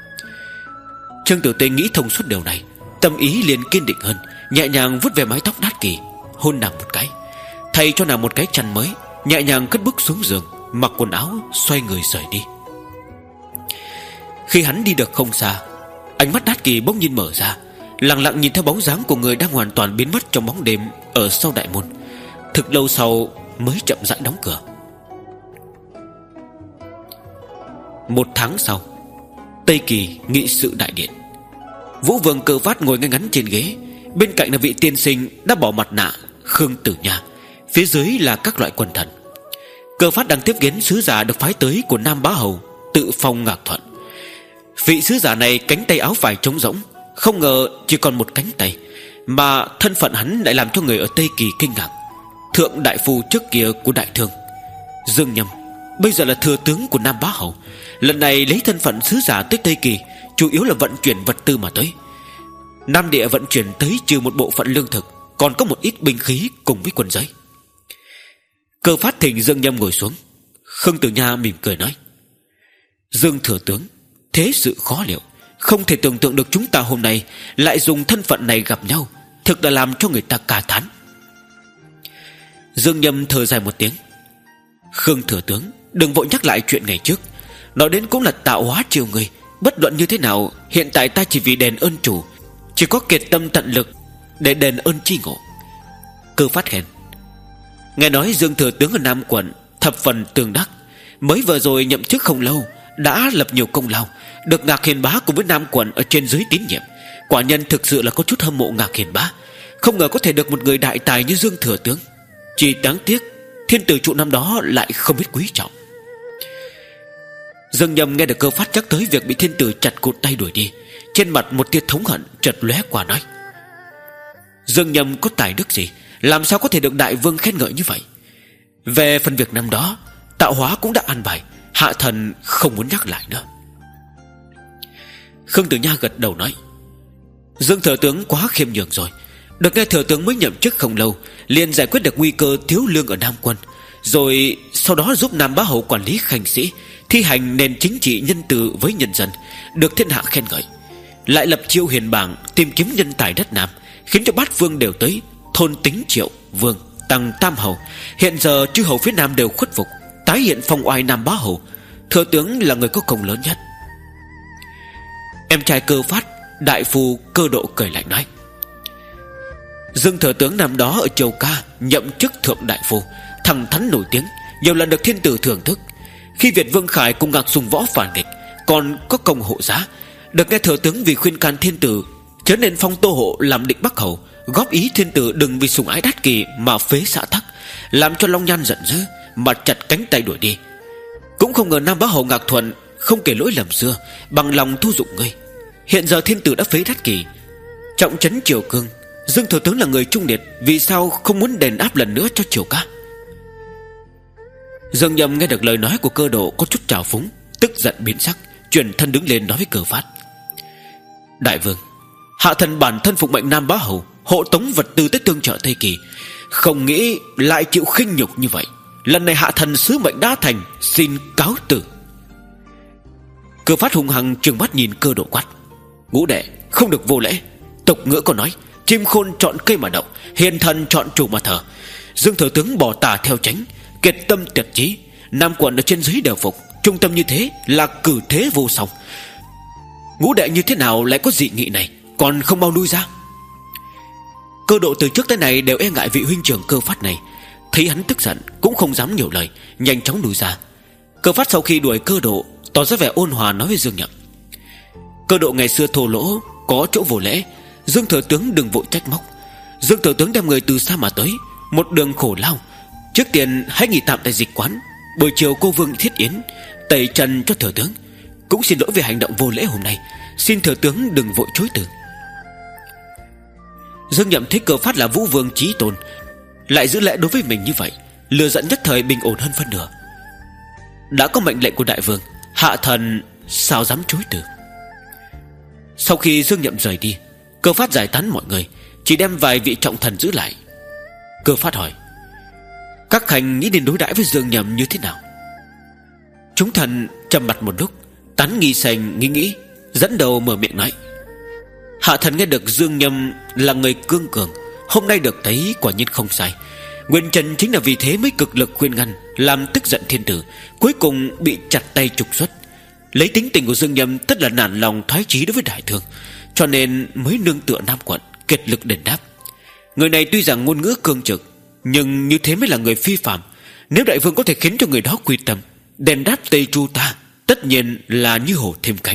Trương Tử Tinh nghĩ thông suốt điều này, tâm ý liền kiên định hơn, nhẹ nhàng vuốt về mái tóc Đát Kỷ, hôn nàng một cái, thay cho nàng một cái chăn mới, nhẹ nhàng cất bước xuống giường, mặc quần áo, xoay người rời đi. Khi hắn đi được không xa, ánh mắt Đát Kỷ bỗng nhiên mở ra, lặng lặng nhìn theo bóng dáng của người đang hoàn toàn biến mất trong bóng đêm ở sau đại môn. Thực lâu sau mới chậm rãi đóng cửa. Một tháng sau, Tây Kỳ nghị sự đại điện. Vũ Vương Cơ Phát ngồi ngay ngắn trên ghế, bên cạnh là vị tiên sinh đã bỏ mặt nạ Khương Tử Nha, phía dưới là các loại quần thần. Cơ Phát đang tiếp kiến sứ giả được phái tới của Nam Bá Hầu Tự Phong Ngạc Thuận. Vị sứ giả này cánh tay áo vải trống rỗng, không ngờ chỉ còn một cánh tay, mà thân phận hắn lại làm cho người ở Tây Kỳ kinh ngạc. Thượng đại phu trước kia của đại thương Dương Nhâm, bây giờ là thừa tướng của Nam Bá Hầu, lần này lấy thân phận sứ giả tới Tây Kỳ, chủ yếu là vận chuyển vật tư mà tới. Nam địa vận chuyển tới trừ một bộ phận lương thực, còn có một ít binh khí cùng với quân giới. Cơ Phát thỉnh Dương Nhâm ngồi xuống. Khương Tử Nha mỉm cười nói: Dương thừa tướng, thế sự khó liệu, không thể tưởng tượng được chúng ta hôm nay lại dùng thân phận này gặp nhau, thực là làm cho người ta ca thán. Dương Nhâm thở dài một tiếng: Khương thừa tướng, đừng vội nhắc lại chuyện ngày trước, nói đến cũng là tạo hóa chiều người. Bất luận như thế nào, hiện tại ta chỉ vì đền ơn chủ, chỉ có kiệt tâm tận lực để đền ơn chi ngộ. Cơ Phát khen: nghe nói Dương thừa tướng ở Nam quận thập phần tường đắc, mới vừa rồi nhậm chức không lâu đã lập nhiều công lao, được Ngạc Hiền Bá cùng với Nam quận ở trên dưới tín nhiệm. Quả nhân thực sự là có chút hâm mộ Ngạc Hiền Bá, không ngờ có thể được một người đại tài như Dương thừa tướng. Chỉ đáng tiếc thiên tử trụ năm đó lại không biết quý trọng. Dương Nhâm nghe được Cơ Phát nhắc tới việc bị thiên tử chặt cụt tay đuổi đi, trên mặt một tia thống hận chợt lóe qua, nói: Dương Nhâm có tài đức gì, làm sao có thể được đại vương khen ngợi như vậy? Về phần việc năm đó, tạo hóa cũng đã an bài, hạ thần không muốn nhắc lại nữa. Khương Tử Nha gật đầu nói: Dương thừa tướng quá khiêm nhường rồi. Được nghe thừa tướng mới nhậm chức không lâu, liền giải quyết được nguy cơ thiếu lương ở Nam Quân, rồi sau đó giúp Nam Bá Hầu quản lý khanh sĩ, thi hành nền chính trị nhân từ với nhân dân, được thiên hạ khen ngợi. Lại lập Chiêu Hiền bảng tìm kiếm nhân tài đất Nam, khiến cho bát vương đều tới, thôn tính Triệu Vương, Tăng Tam Hầu. Hiện giờ chư hầu phía Nam đều khuất phục, tái hiện phong oai Nam Bá Hầu. Thừa tướng là người có công lớn nhất. Em trai Cơ Phát, đại phu Cơ Độ cười lạnh nói: Dương thừa tướng năm đó ở Châu Ca nhậm chức thượng đại phu, thẳng thắn nổi tiếng, nhiều lần được thiên tử thưởng thức. Khi Việt Vương Khải cùng Ngạc Sùng Võ phản nghịch, còn có công hộ giá. Được nghe thừa tướng vì khuyên can thiên tử, chớ nên phong Tô Hộ làm định Bắc Hầu, góp ý thiên tử đừng vì sủng ái đát kỳ mà phế xã tắc, làm cho Long Nhan giận dữ mà chặt cánh tay đuổi đi. Cũng không ngờ Nam Bá Hầu Ngạc Thuận không kể lỗi lầm xưa, bằng lòng thu dụng ngươi. Hiện giờ thiên tử đã phế đát kỳ, trọng trấn Triều Cương, Dương thừa tướng là người trung liệt, vì sao không muốn đền áp lần nữa cho Triều Ca? Dương Nhâm nghe được lời nói của Cơ Độ có chút trào phúng, tức giận biến sắc, chuyển thân đứng lên nói với Cơ Phát: Đại vương, hạ thần bản thân phục mệnh Nam Bá Hầu hộ tống vật tư tới tương trợ Tây Kỳ, không nghĩ lại chịu khinh nhục như vậy. Lần này hạ thần sứ mệnh đã thành, xin cáo từ. Cơ Phát hung hăng trừng mắt nhìn Cơ Độ quát: Ngũ đệ, không được vô lễ. Tục ngữ có nói, chim khôn chọn cây mà đậu, hiền thần chọn chủ mà thờ. Dương thừa tướng bỏ tà theo chánh, kiệt tâm tuyệt chí, Nam quận ở trên dưới đều phục, trung tâm như thế là cử thế vô song. Ngũ đệ như thế nào lại có dị nghị này, còn không mau lui ra? Cơ Độ từ trước tới nay đều e ngại vị huynh trưởng Cơ Phát này, thấy hắn tức giận cũng không dám nhiều lời, nhanh chóng lùi ra. Cơ Phát sau khi đuổi Cơ Độ, tỏ ra vẻ ôn hòa nói với Dương Nhậm: Cơ Độ ngày xưa thô lỗ, có chỗ vô lễ, Dương thừa tướng đừng vội trách móc. Dương thừa tướng đem người từ xa mà tới, một đường khổ lao. Trước tiên hãy nghỉ tạm tại dịch quán, buổi chiều cô Vương thiết yến tẩy trần cho thừa tướng. Cũng xin lỗi về hành động vô lễ hôm nay, xin thừa tướng đừng vội chối từ. Dương Nhậm thấy Cơ Phát là Vũ Vương chí tôn, lại giữ lễ đối với mình như vậy, lừa giận nhất thời bình ổn hơn phân nửa. Đã có mệnh lệnh của đại vương, hạ thần sao dám chối từ. Sau khi Dương Nhậm rời đi, Cơ Phát giải tán mọi người, chỉ đem vài vị trọng thần giữ lại. Cơ Phát hỏi: Các khanh nghĩ đến đối đãi với Dương Nhậm như thế nào? Chúng thần trầm mặt một lúc, tán nghi sành nghĩ nghĩ, dẫn đầu mở miệng nói: Hạ thần nghe được Dương Nhậm là người cương cường, hôm nay được thấy quả nhiên không sai. Nguyên Trần chính là vì thế mới cực lực khuyên ngăn, làm tức giận thiên tử, cuối cùng bị chặt tay trục xuất. Lấy tính tình của Dương Nhậm tất là nản lòng thoái chí đối với đại thương, cho nên mới nương tựa Nam quận, kiệt lực đền đáp. Người này tuy rằng ngôn ngữ cương trực, nhưng như thế mới là người phi phàm. Nếu đại vương có thể khiến cho người đó quy tâm, đền đáp Tây Chu ta, tất nhiên là như hổ thêm cánh.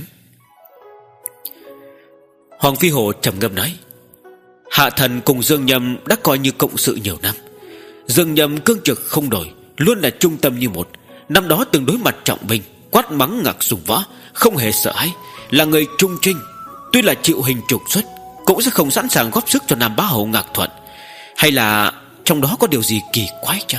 Hoàng Phi Hổ trầm ngâm nói: Hạ thần cùng Dương Nhậm đã coi như cộng sự nhiều năm. Dương Nhậm cương trực không đổi, luôn là trung tâm như một. Năm đó từng đối mặt trọng binh, quát mắng Ngạc Sùng Võ, không hề sợ hãi, là người trung trinh. Tuy là chịu hình trục xuất, cũng sẽ không sẵn sàng góp sức cho Nam Bá Hầu Ngạc Thuận. Hay là trong đó có điều gì kỳ quái chăng?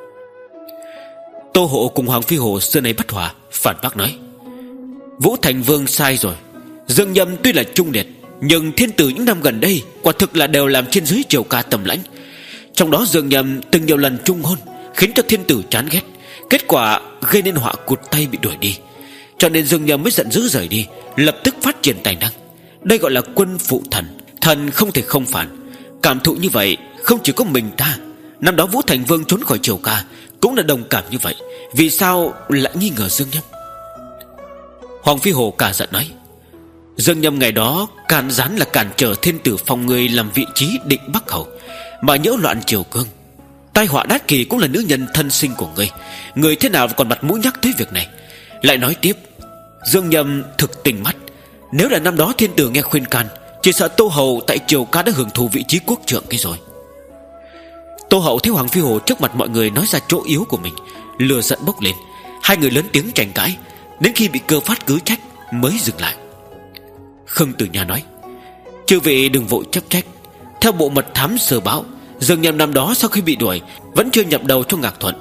Tô Hộ cùng Hoàng Phi Hổ xưa nay bất hòa, phản bác nói: Vũ Thành Vương sai rồi. Dương Nhậm tuy là trung liệt, nhưng thiên tử những năm gần đây quả thực là đều làm trên dưới Triều Ca tầm lãnh. Trong đó Dương Nhậm từng nhiều lần trung hôn, khiến cho thiên tử chán ghét, kết quả gây nên họa cụt tay bị đuổi đi. Cho nên Dương Nhậm mới giận dữ rời đi, lập tức phát triển tài năng. Đây gọi là quân phụ thần, thần không thể không phản. Cảm thụ như vậy không chỉ có mình ta. Năm đó Vũ Thành Vương trốn khỏi Triều Ca cũng là đồng cảm như vậy, vì sao lại nghi ngờ Dương Nhậm? Hoàng Phi Hổ cả giận nói: Dương Nhậm ngày đó càn rán là cản trở thiên tử phong người làm vị trí định Bắc Hầu, mà nhiễu loạn Triều Cương. Tai họa đát kỳ cũng là nữ nhân thân sinh của ngươi, người thế nào còn mặt mũi nhắc tới việc này? Lại nói tiếp, Dương Nhậm thực tình mắt, nếu là năm đó thiên tử nghe khuyên can, chỉ sợ Tô Hầu tại Triều Ca đã hưởng thụ vị trí quốc trượng cái rồi. Tô Hậu thấy Hoàng Phi Hổ trước mặt mọi người nói ra chỗ yếu của mình, lửa giận bốc lên. Hai người lớn tiếng tranh cãi, đến khi bị Cơ Phát cứ trách mới dừng lại. Khương Tử Nha nói: Chư vị đừng vội chấp trách. Theo bộ mật thám sơ báo, Dương Nhậm năm đó sau khi bị đuổi vẫn chưa nhập đầu cho Ngạc Thuận,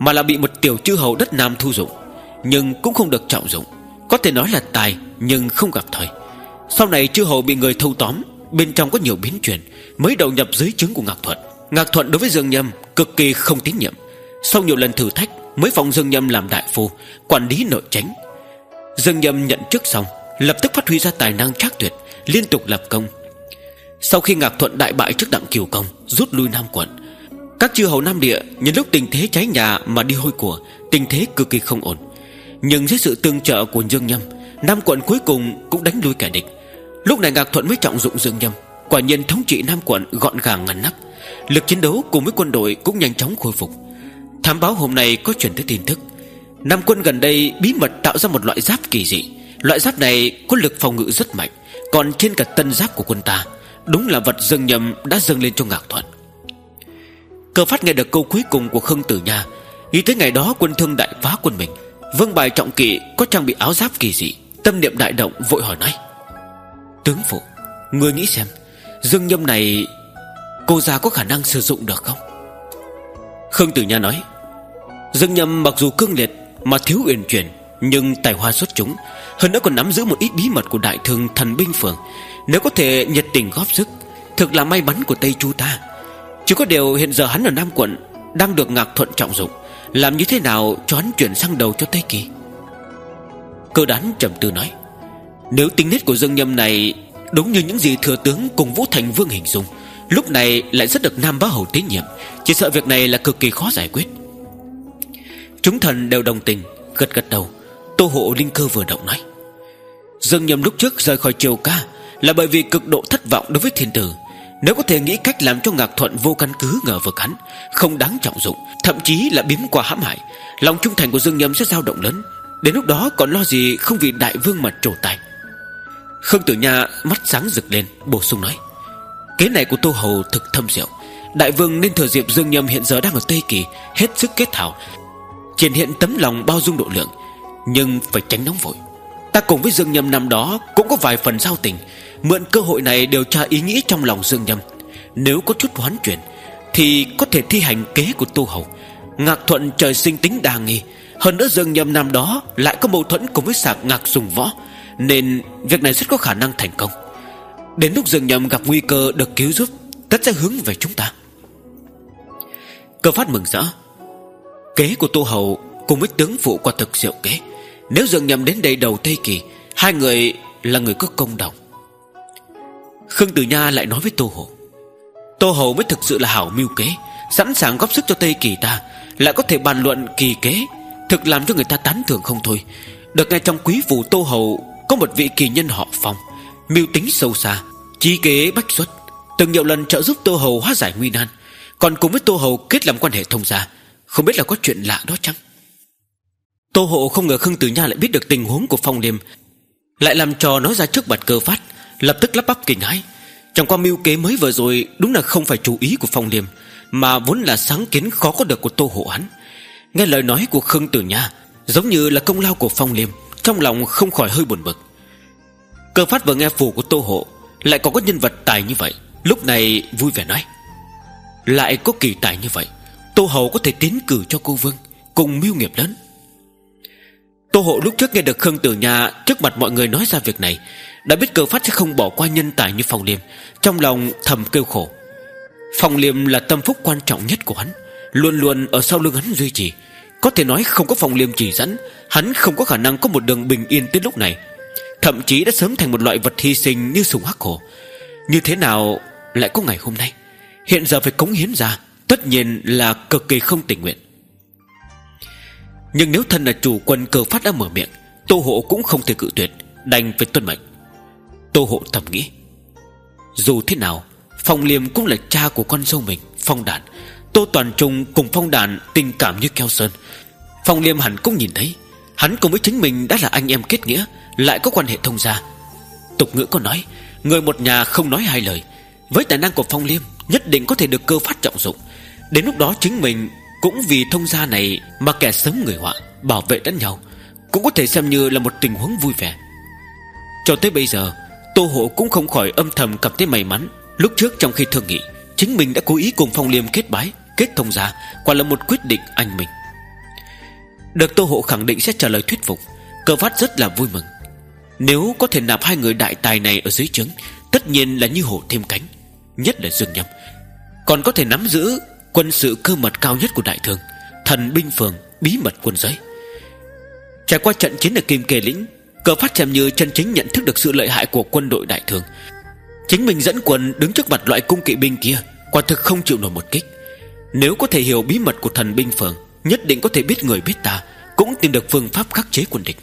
mà là bị một tiểu chư hầu đất Nam thu dụng, nhưng cũng không được trọng dụng. Có thể nói là tài nhưng không gặp thời. Sau này chư hầu bị người thâu tóm, bên trong có nhiều biến chuyển, mới đầu nhập dưới trướng của Ngạc Thuận. Ngạc Thuận đối với Dương Nhâm cực kỳ không tín nhiệm. Sau nhiều lần thử thách mới phong Dương Nhâm làm đại phu, quản lý nội chánh. Dương Nhâm nhận chức xong, lập tức phát huy ra tài năng trác tuyệt, liên tục lập công. Sau khi Ngạc Thuận đại bại trước Đặng Kiều Công, rút lui Nam quận, các chư hầu Nam địa nhân lúc tình thế cháy nhà mà đi hôi của, tình thế cực kỳ không ổn. Nhưng dưới sự tương trợ của Dương Nhâm, Nam quận cuối cùng cũng đánh lui kẻ địch. Lúc này Ngạc Thuận mới trọng dụng Dương Nhâm. Quả nhiên thống trị Nam quận gọn gàng ngăn nắp, lực chiến đấu cùng với quân đội cũng nhanh chóng khôi phục. Thám báo hôm nay có truyền tới tin tức, Nam quân gần đây bí mật tạo ra một loại giáp kỳ dị. Loại giáp này có lực phòng ngự rất mạnh, còn trên cả tân giáp của quân ta. Đúng là vật Dương Nhâm đã dâng lên cho Ngạc Thuận. Cơ Phát nghe được câu cuối cùng của Khương Tử Nha, nghĩ tới ngày đó quân Thương đại phá quân mình, vương bài trọng kỵ có trang bị áo giáp kỳ dị, tâm niệm đại động, vội hỏi nói: tướng phụ, người nghĩ xem, Dương Nhâm này cô già có khả năng sử dụng được không? Khương Tử Nha nói: Dương Nhâm mặc dù cương liệt mà thiếu uyển chuyển, nhưng tài hoa xuất chúng, hơn nữa còn nắm giữ một ít bí mật của đại thương thần binh phường. Nếu có thể nhiệt tình góp sức, thực là may mắn của Tây Chu ta. Chỉ có điều hiện giờ hắn ở Nam quận đang được Ngạc Thuận trọng dụng, làm như thế nào cho hắn chuyển sang đầu cho Tây Kỳ? Cơ Đán trầm tư nói: nếu tính nết của Dương Nhâm này đúng như những gì thừa tướng cùng Vũ Thành Vương hình dung, lúc này lại rất được Nam Bá Hầu tín nhiệm, chỉ sợ việc này là cực kỳ khó giải quyết. Chúng thần đều đồng tình, gật gật đầu. Tô Hộ linh cơ vừa động nói: Dương Nhâm lúc trước rời khỏi Triều Ca là bởi vì cực độ thất vọng đối với thiên tử. Nếu có thể nghĩ cách làm cho Ngạc Thuận vô căn cứ ngờ vực hắn, không đáng trọng dụng, thậm chí là biếm qua hãm hại, lòng trung thành của Dương Nhâm sẽ dao động lớn. Đến lúc đó còn lo gì không vì đại vương mà trổ tài. Khương Tử Nha mắt sáng rực lên, bổ sung nói: kế này của Tô Hầu thực thâm diệu. Đại vương nên thừa dịp Dương Nhâm hiện giờ đang ở Tây Kỳ, hết sức kết thảo, triển hiện tấm lòng bao dung độ lượng, nhưng phải tránh nóng vội. Ta cùng với Dương Nhâm năm đó cũng có vài phần giao tình, mượn cơ hội này điều tra ý nghĩ trong lòng Dương Nhâm. Nếu có chút hoán chuyển thì có thể thi hành kế của Tô Hầu. Ngạc Thuận trời sinh tính đa nghi, hơn nữa Dương Nhâm năm đó lại có mâu thuẫn cùng với Sạc Ngạc Sùng Võ, nên việc này rất có khả năng thành công. Đến lúc Dương Nhâm gặp nguy cơ được cứu giúp, tất sẽ hướng về chúng ta. Cơ Phát mừng rỡ: kế của Tô Hầu cùng với tướng phụ quả thực diệu kế. Nếu Dương Nhâm đến đây đầu Tây Kỳ, hai người là người có công đồng. Khương Tử Nha lại nói với Tô Hầu: Tô Hầu mới thực sự là hảo mưu kế, sẵn sàng góp sức cho Tây Kỳ ta, lại có thể bàn luận kỳ kế, thực làm cho người ta tán thưởng không thôi. Được nghe trong quý phủ Tô Hầu có một vị kỳ nhân họ Phong, mưu tính sâu xa, trí kế bách xuất, từng nhiều lần trợ giúp Tô Hầu hóa giải nguy nan, còn cùng với Tô Hầu kết làm quan hệ thông gia. Không biết là có chuyện lạ đó chăng? Tô Hộ không ngờ Khương Tử Nha lại biết được tình huống của Phong Liêm, lại làm trò nói ra trước mặt Cơ Phát, lập tức lắp bắp kinh hãi. Chẳng qua mưu kế mới vừa rồi đúng là không phải chủ ý của Phong Liêm, mà vốn là sáng kiến khó có được của Tô Hộ hắn. Nghe lời nói của Khương Tử Nha giống như là công lao của Phong Liêm, trong lòng không khỏi hơi buồn bực. Cơ Phát vừa nghe phủ của Tô Hộ lại có có nhân vật tài như vậy, lúc này vui vẻ nói: lại có kỳ tài như vậy, Tô Hầu có thể tiến cử cho cô vương, cùng mưu nghiệp lớn. Tô Hộ lúc trước nghe được Khương Tử Nha trước mặt mọi người nói ra việc này, đã biết Cơ Phát sẽ không bỏ qua nhân tài như Phong Liêm, trong lòng thầm kêu khổ. Phong Liêm là tâm phúc quan trọng nhất của hắn, luôn luôn ở sau lưng hắn duy trì. Có thể nói không có Phong Liêm chỉ dẫn, hắn không có khả năng có một đường bình yên tới lúc này, thậm chí đã sớm thành một loại vật hy sinh như sùng hắc hổ. Như thế nào lại có ngày hôm nay? Hiện giờ phải cống hiến ra, tất nhiên là cực kỳ không tình nguyện. Nhưng nếu thân là chủ quân, Cơ Phát đã mở miệng, Tô Hộ cũng không thể cự tuyệt, đành phải tuân mệnh. Tô Hộ thầm nghĩ, dù thế nào Phong Liêm cũng là cha của con dâu mình, Phong Đản. Tô Toàn Trung cùng Phong Đản tình cảm như keo sơn, Phong Liêm hẳn cũng nhìn thấy. Hắn cùng với chính mình đã là anh em kết nghĩa, lại có quan hệ thông gia. Tục ngữ có nói, người một nhà không nói hai lời. Với tài năng của Phong Liêm, nhất định có thể được Cơ Phát trọng dụng. Đến lúc đó chính mình cũng vì thông gia này mà kẻ sớm người họa, bảo vệ lẫn nhau, cũng có thể xem như là một tình huống vui vẻ. Cho tới bây giờ, Tô Hộ cũng không khỏi âm thầm cảm thấy may mắn. Lúc trước trong khi thương nghị, chính mình đã cố ý cùng Phong Liêm kết bái, kết thông gia, quả là một quyết định anh mình. Được Tô Hộ khẳng định sẽ trả lời thuyết phục, Cơ Phát rất là vui mừng. Nếu có thể nạp hai người đại tài này ở dưới trướng, tất nhiên là như hổ thêm cánh. Nhất là Dương Nhâm, còn có thể nắm giữ quân sự cơ mật cao nhất của Đại Thương, thần binh phường, bí mật quân giới. Trải qua trận chiến ở Kim Kê Lĩnh, Cơ Phát xem như chân chính nhận thức được sự lợi hại của quân đội Đại Thương. Chính mình dẫn quân đứng trước mặt loại cung kỵ binh kia, quả thực không chịu nổi một kích. Nếu có thể hiểu bí mật của thần binh phường, nhất định có thể biết người biết ta, cũng tìm được phương pháp khắc chế quân địch.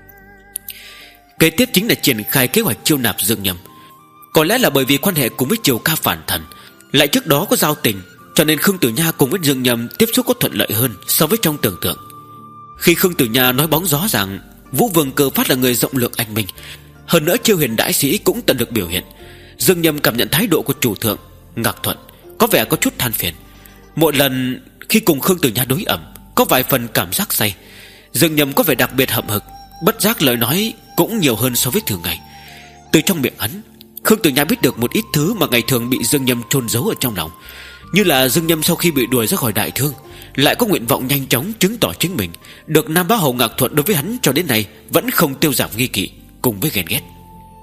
Kế tiếp chính là triển khai kế hoạch chiêu nạp Dương Nhâm. Có lẽ là bởi vì quan hệ cùng với Triều Ca phản thần, lại trước đó có giao tình, cho nên Khương Tử Nha cùng với Dương Nhâm tiếp xúc có thuận lợi hơn so với trong tưởng tượng. Khi Khương Tử Nha nói bóng gió rằng Vũ Vương Cơ Phát là người rộng lượng anh minh, hơn nữa Chiêu Huyền đại sĩ cũng tận được biểu hiện, Dương Nhâm cảm nhận thái độ của chủ thượng Ngạc Thuận có vẻ có chút than phiền. Mỗi lần khi cùng Khương Tử Nha đối ẩm, có vài phần cảm giác say. Dương Nhâm có vẻ đặc biệt hậm hực, bất giác lời nói cũng nhiều hơn so với thường ngày. Từ trong miệng hắn, Khương Tử Nha biết được một ít thứ mà ngày thường bị Dương Nhâm chôn giấu ở trong lòng. Như là Dương Nhâm sau khi bị đuổi ra khỏi Đại Thương, lại có nguyện vọng nhanh chóng chứng tỏ chính mình, được Nam Bá Hầu Ngạc Thuận đối với hắn cho đến nay vẫn không tiêu giảm nghi kỵ cùng với ghen ghét.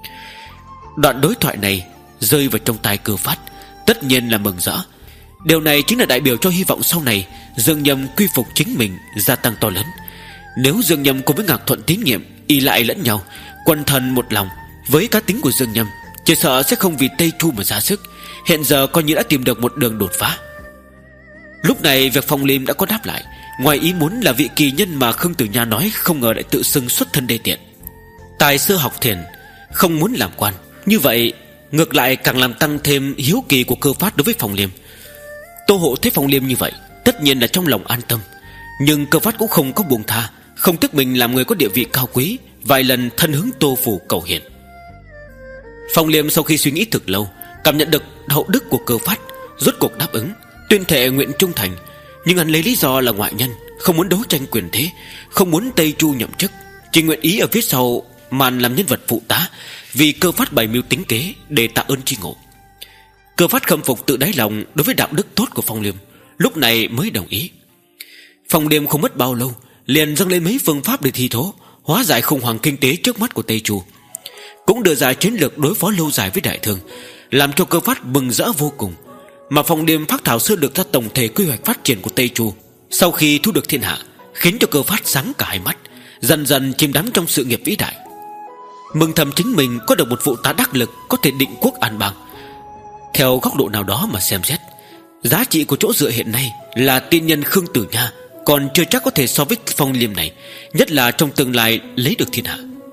Đoạn đối thoại này rơi vào trong tai Cơ Phát, tất nhiên là mừng rỡ. Điều này chính là đại biểu cho hy vọng sau này Dương Nhâm quy phục chính mình gia tăng to lớn. Nếu Dương Nhâm cùng với Ngạc Thuận tín nhiệm, y lại lẫn nhau, quân thần một lòng, với cá tính của Dương Nhâm, chỉ sợ sẽ không vì Tây Chu mà ra sức. Hiện giờ coi như đã tìm được một đường đột phá. Lúc này việc Phong Liêm đã có đáp lại. Ngoài ý muốn là vị kỳ nhân mà Khương Tử Nha nói không ngờ lại tự xưng xuất thân đê tiện, tài sơ học thiền, không muốn làm quan. Như vậy ngược lại càng làm tăng thêm hiếu kỳ của Cơ Phát đối với Phong Liêm. Tô Hộ thấy Phong Liêm như vậy, tất nhiên là trong lòng an tâm. Nhưng Cơ Phát cũng không có buông tha, không tức mình làm người có địa vị cao quý, vài lần thân hướng Tô phủ cầu hiền. Phong Liêm sau khi suy nghĩ thực lâu, cảm nhận được hậu đức của Cơ Phát, rốt cuộc đáp ứng, tuyên thệ nguyện trung thành. Nhưng hắn lấy lý do là ngoại nhân, không muốn đấu tranh quyền thế, không muốn Tây Chu nhậm chức, chỉ nguyện ý ở phía sau màn làm nhân vật phụ tá, vì Cơ Phát bày mưu tính kế để tạ ơn tri ngộ. Cơ Phát khâm phục tự đáy lòng đối với đạo đức tốt của Phong Liêm, lúc này mới đồng ý. Phong Liêm không mất bao lâu liền dâng lên mấy phương pháp để thi thố, hóa giải khủng hoảng kinh tế trước mắt của Tây Chu, cũng đưa ra chiến lược đối phó lâu dài với Đại Thương, làm cho Cơ Phát mừng rỡ vô cùng. Mà Phong Liêm phát thảo sơ được ra tổng thể quy hoạch phát triển của Tây Chu sau khi thu được thiên hạ, khiến cho Cơ Phát sáng cả hai mắt, dần dần chìm đắm trong sự nghiệp vĩ đại. Mừng thầm chính mình có được một phụ tá đắc lực có thể định quốc an bang. Theo góc độ nào đó mà xem xét, giá trị của chỗ dựa hiện nay là tiên nhân Khương Tử Nha còn chưa chắc có thể so với Phong Liêm này, nhất là trong tương lai lấy được thiên hạ.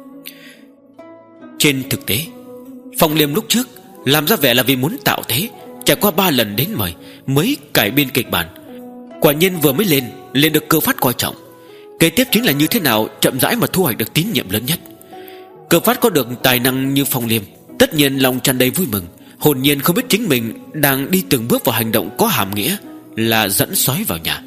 Trên thực tế, Phong Liêm lúc trước làm ra vẻ là vì muốn tạo thế, trải qua ba lần đến mời mới cải biên kịch bản. Quả nhiên vừa mới lên liền được Cơ Phát coi trọng. Kế tiếp chính là như thế nào chậm rãi mà thu hoạch được tín nhiệm lớn nhất. Cơ Phát có được tài năng như Phong Liêm, tất nhiên lòng tràn đầy vui mừng, hồn nhiên không biết chính mình đang đi từng bước vào hành động có hàm nghĩa là dẫn sói vào nhà.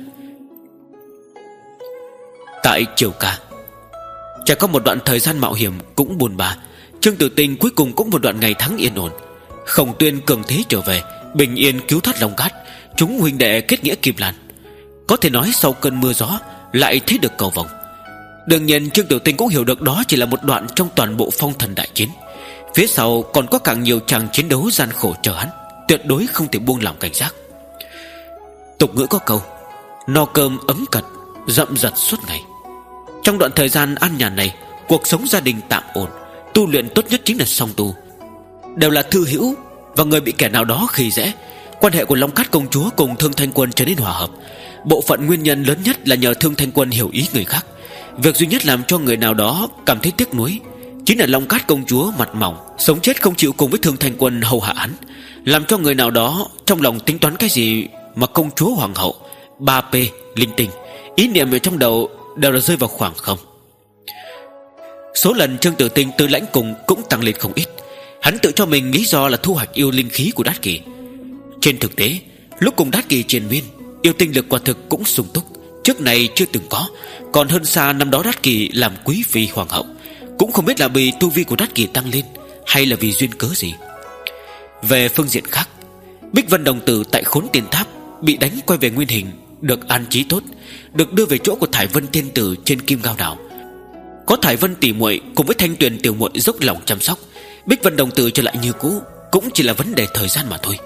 Tại Triều Ca, trải qua một đoạn thời gian mạo hiểm cũng buồn bã, Trương Tử Tinh cuối cùng cũng một đoạn ngày tháng yên ổn. Khổng Tuyên cường thế trở về, bình yên cứu thoát Long Cát, chúng huynh đệ kết nghĩa Kim Lan. Có thể nói sau cơn mưa gió lại thấy được cầu vồng. Đương nhiên Trương Tử Tinh cũng hiểu được đó chỉ là một đoạn trong toàn bộ phong thần đại chiến. Phía sau còn có càng nhiều tràng chiến đấu gian khổ chờ hắn, tuyệt đối không thể buông lỏng cảnh giác. Tục ngữ có câu no cơm ấm cật, dậm dật suốt ngày. Trong đoạn thời gian an nhàn này, cuộc sống gia đình tạm ổn, tu luyện tốt nhất chính là song tu. Đều là thư hữu và người bị kẻ nào đó khi dễ, quan hệ của Long Cát công chúa cùng Thương Thanh Quân trở nên hòa hợp. Bộ phận nguyên nhân lớn nhất là nhờ Thương Thanh Quân hiểu ý người khác. Việc duy nhất làm cho người nào đó cảm thấy tiếc nuối chính là Long Cát công chúa mặt mỏng, sống chết không chịu cùng với Thương Thanh Quân hầu hạ hắn, làm cho người nào đó trong lòng tính toán cái gì mà công chúa hoàng hậu, ba P, linh tinh, ý niệm ở trong đầu đều là rơi vào khoảng không. Số lần Trương Tử Tinh tư lãnh cùng cũng tăng lên không ít. Hắn tự cho mình lý do là thu hoạch yêu linh khí của Đát Kỳ. Trên thực tế, lúc cùng Đát Kỳ triền miên, yêu tinh lực quả thực cũng sung túc, trước này chưa từng có, còn hơn xa năm đó Đát Kỳ làm quý phi hoàng hậu. Cũng không biết là vì tu vi của Đát Kỳ tăng lên hay là vì duyên cớ gì. Về phương diện khác, Bích Vân đồng tử tại Khốn Tiên Tháp bị đánh quay về nguyên hình được an trí tốt, được đưa về chỗ của Thải Vân tiên tử trên Kim Ngao đảo. Có Thải Vân tỷ muội cùng với Thanh Tuyền tiểu muội dốc lòng chăm sóc, Bích Vân đồng tử trở lại như cũ cũng chỉ là vấn đề thời gian mà thôi.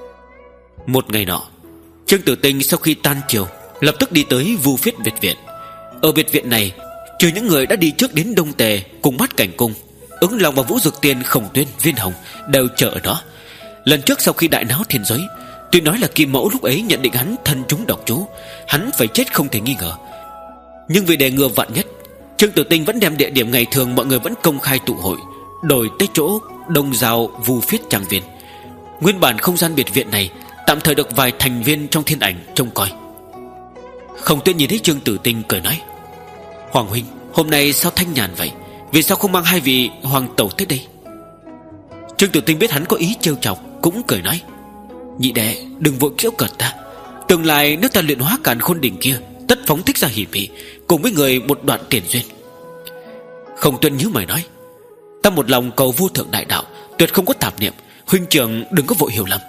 Một ngày nọ, Trương Tử Tinh sau khi tan chiều lập tức đi tới Vu Phiết biệt viện. Ở biệt viện này, trừ những người đã đi trước đến Đông Tề cùng Mắt Cảnh Cung, Ứng Long và Vũ Dực Tiên, Khổng Tuyên, Viên Hồng đều chờ ở đó. Lần trước sau khi đại náo thiên giới, tuy nói là Kim Mẫu lúc ấy nhận định hắn thân trúng độc chú, hắn phải chết không thể nghi ngờ, nhưng vì đề ngừa vạn nhất, Trương Tử Tinh vẫn đem địa điểm ngày thường mọi người vẫn công khai tụ hội đổi tới chỗ Đông Giao Vu Phiết Trang Viên. Nguyên bản không gian biệt viện này tạm thời được vài thành viên trong thiên ảnh trông coi. Khổng Tuyên nhìn thấy Trương Tử Tinh cười nói: Hoàng huynh, hôm nay sao thanh nhàn vậy? Vì sao không mang hai vị hoàng tẩu tới đây? Trương Tử Tinh biết hắn có ý trêu chọc, cũng cười nói: Nhị đệ đừng vội giễu cợt ta. Tương lai nếu ta luyện hóa càn khôn đỉnh kia, tất phóng thích ra hỉ mị, cùng với người một đoạn tiền duyên. Khổng Tuyên nhíu mày nói: Ta một lòng cầu vô thượng đại đạo, tuyệt không có tạp niệm, huynh trưởng đừng có vội hiểu lầm.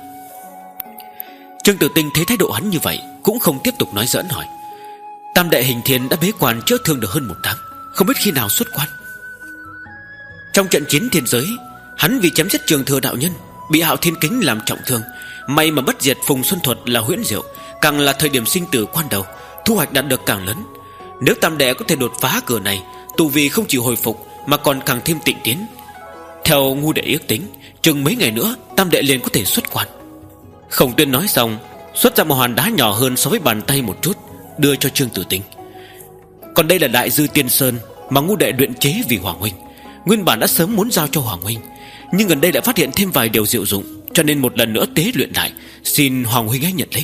Trương Tử Tinh thấy thái độ hắn như vậy, cũng không tiếp tục nói giỡn, hỏi: Tam đệ Hình Thiên đã bế quan chữa thương được hơn một tháng, không biết khi nào xuất quan. Trong trận chiến thiên giới, hắn vì chém giết Trường Thừa đạo nhân bị Hạo Thiên Kính làm trọng thương, may mà bất diệt Phùng Xuân Thuật là huyễn diệu, càng là thời điểm sinh tử quan đầu, thu hoạch đạt được càng lớn. Nếu tam đệ có thể đột phá cửa này, tu vi không chỉ hồi phục mà còn càng thêm tịnh tiến. Theo ngu đệ ước tính, chừng mấy ngày nữa tam đệ liền có thể xuất quan. Khổng Tuyên nói xong, xuất ra một hòn đá nhỏ hơn so với bàn tay một chút, đưa cho Trương Tử Tinh. Còn đây là Đại Dư Tiên Sơn mà ngu đệ luyện chế vì Hoàng huynh. Nguyên bản đã sớm muốn giao cho Hoàng huynh, nhưng gần đây đã phát hiện thêm vài điều diệu dụng, cho nên một lần nữa tế luyện lại, xin Hoàng huynh hãy nhận lấy.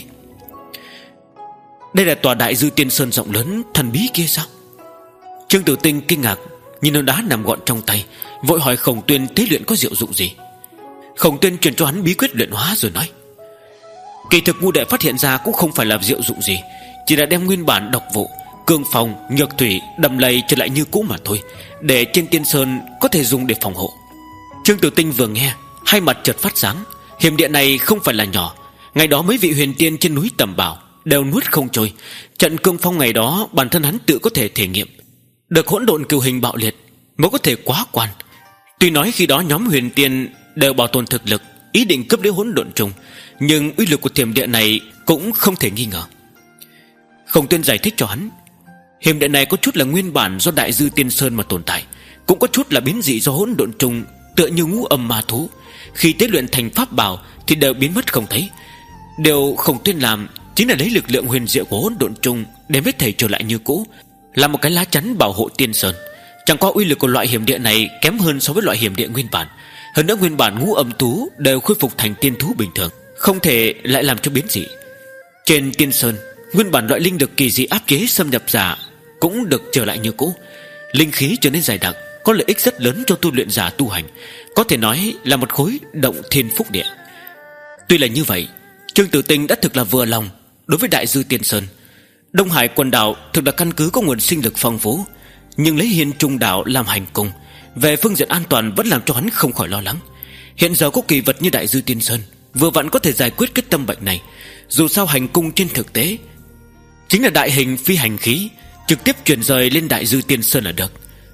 Đây là tòa Đại Dư Tiên Sơn rộng lớn thần bí kia sao? Trương Tử Tinh kinh ngạc nhìn hòn đá nằm gọn trong tay, vội hỏi Khổng Tuyên tế luyện có diệu dụng gì. Khổng Tuyên truyền cho hắn bí quyết luyện hóa rồi nói: Kỳ thực ngu đệ phát hiện ra cũng không phải là diệu dụng gì, chỉ là đem nguyên bản độc vụ, cương phong, nhược thủy, đầm lầy trở lại như cũ mà thôi, để trên Tiên Sơn có thể dùng để phòng hộ. Trương Tử Tinh vừa nghe, hai mặt chợt phát sáng. Hiểm địa này không phải là nhỏ, ngày đó mấy vị huyền tiên trên núi Tầm Bảo đều nuốt không trôi. Trận cương phong ngày đó bản thân hắn tự có thể thể nghiệm, được hỗn độn cửu hình bạo liệt mới có thể quá quan. Tuy nói khi đó nhóm huyền tiên đều bảo tồn thực lực, ý định cướp lấy hỗn độn trùng, nhưng uy lực của thiểm địa này cũng không thể nghi ngờ. Khổng Tuyên giải thích cho hắn: hiểm địa này có chút là nguyên bản do Đại Dư Tiên Sơn mà tồn tại, cũng có chút là biến dị do hỗn độn trùng, tựa như ngũ âm ma thú, khi tế luyện thành pháp bảo thì đều biến mất không thấy. Điều Khổng Tuyên làm chính là lấy lực lượng huyền diệu của hỗn độn trùng để hết thảy trở lại như cũ, là một cái lá chắn bảo hộ Tiên Sơn. Chẳng qua uy lực của loại hiểm địa này kém hơn so với loại hiểm địa nguyên bản. Hơn nữa nguyên bản ngũ âm thú đều khôi phục thành tiên thú bình thường, không thể lại làm cho biến dị. Trên Tiên Sơn, nguyên bản loại linh lực kỳ dị áp chế xâm nhập giả cũng được trở lại như cũ. Linh khí trở nên dày đặc, có lợi ích rất lớn cho tu luyện giả tu hành, có thể nói là một khối động thiên phúc địa. Tuy là như vậy, Trương Tử Tinh đã thực là vừa lòng đối với Đại Dư Tiên Sơn. Đông Hải quần đảo thực là căn cứ có nguồn sinh lực phong phú, nhưng lấy Hiên Trung đảo làm hành cung, về phương diện an toàn vẫn làm cho hắn không khỏi lo lắng. Hiện giờ có kỳ vật như Đại Dư Tiên Sơn, vừa vặn có thể giải quyết cái tâm bệnh này. Dù sao hành cung trên thực tế chính là đại hình phi hành khí, trực tiếp chuyển rời lên Đại Dư Tiên Sơn là được.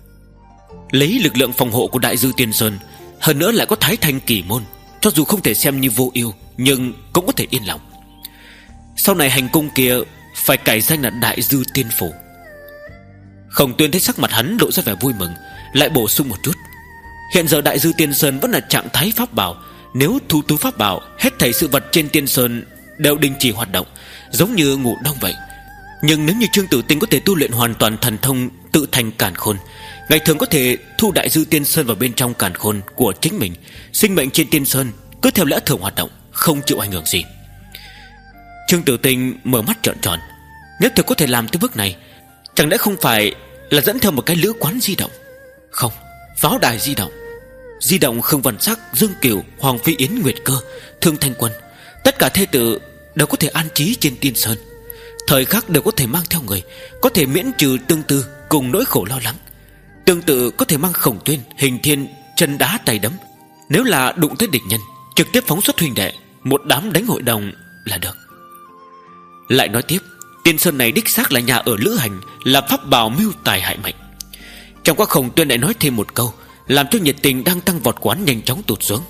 Lấy lực lượng phòng hộ của Đại Dư Tiên Sơn, hơn nữa lại có Thái Thanh Kỳ Môn, cho dù không thể xem như vô ưu, nhưng cũng có thể yên lòng. Sau này hành cung kia phải cải danh là Đại Dư Tiên Phủ. Khổng Tuyên thấy sắc mặt hắn lộ ra vẻ vui mừng, lại bổ sung một chút: hiện giờ Đại Dư Tiên Sơn vẫn là trạng thái pháp bảo, nếu thu túi pháp bảo, hết thảy sự vật trên Tiên Sơn đều đình chỉ hoạt động, giống như ngủ đông vậy. Nhưng nếu như Trương Tử Tinh có thể tu luyện hoàn toàn thần thông tự thành càn khôn, ngày thường có thể thu Đại Dư Tiên Sơn vào bên trong càn khôn của chính mình, sinh mệnh trên Tiên Sơn cứ theo lẽ thường hoạt động, không chịu ảnh hưởng gì. Trương Tử Tinh mở mắt trợn tròn, nếu thực có thể làm tới bước này, chẳng lẽ không phải là dẫn theo một cái lữ quán di động? Không, pháo đài di động. Di động Khương Văn Sắc, Dương Kiều, Hoàng Phi Yến, Nguyệt Cơ, Thương Thanh Quân, tất cả thê tử đều có thể an trí trên Tiên Sơn, thời khắc đều có thể mang theo người, có thể miễn trừ tương tư cùng nỗi khổ lo lắng. Tương tự có thể mang Khổng Tuyên, Hình Thiên, chân đá tay đấm, nếu là đụng tới địch nhân, trực tiếp phóng xuất huynh đệ, một đám đánh hội đồng là được. Lại nói tiếp, Tiên sơn này đích xác là nhà ở lữ hành, là pháp bảo mưu tài hại mệnh. Trong quá Khổng Tuyên lại nói thêm một câu, làm cho nhiệt tình đang tăng vọt quán nhanh chóng tụt xuống.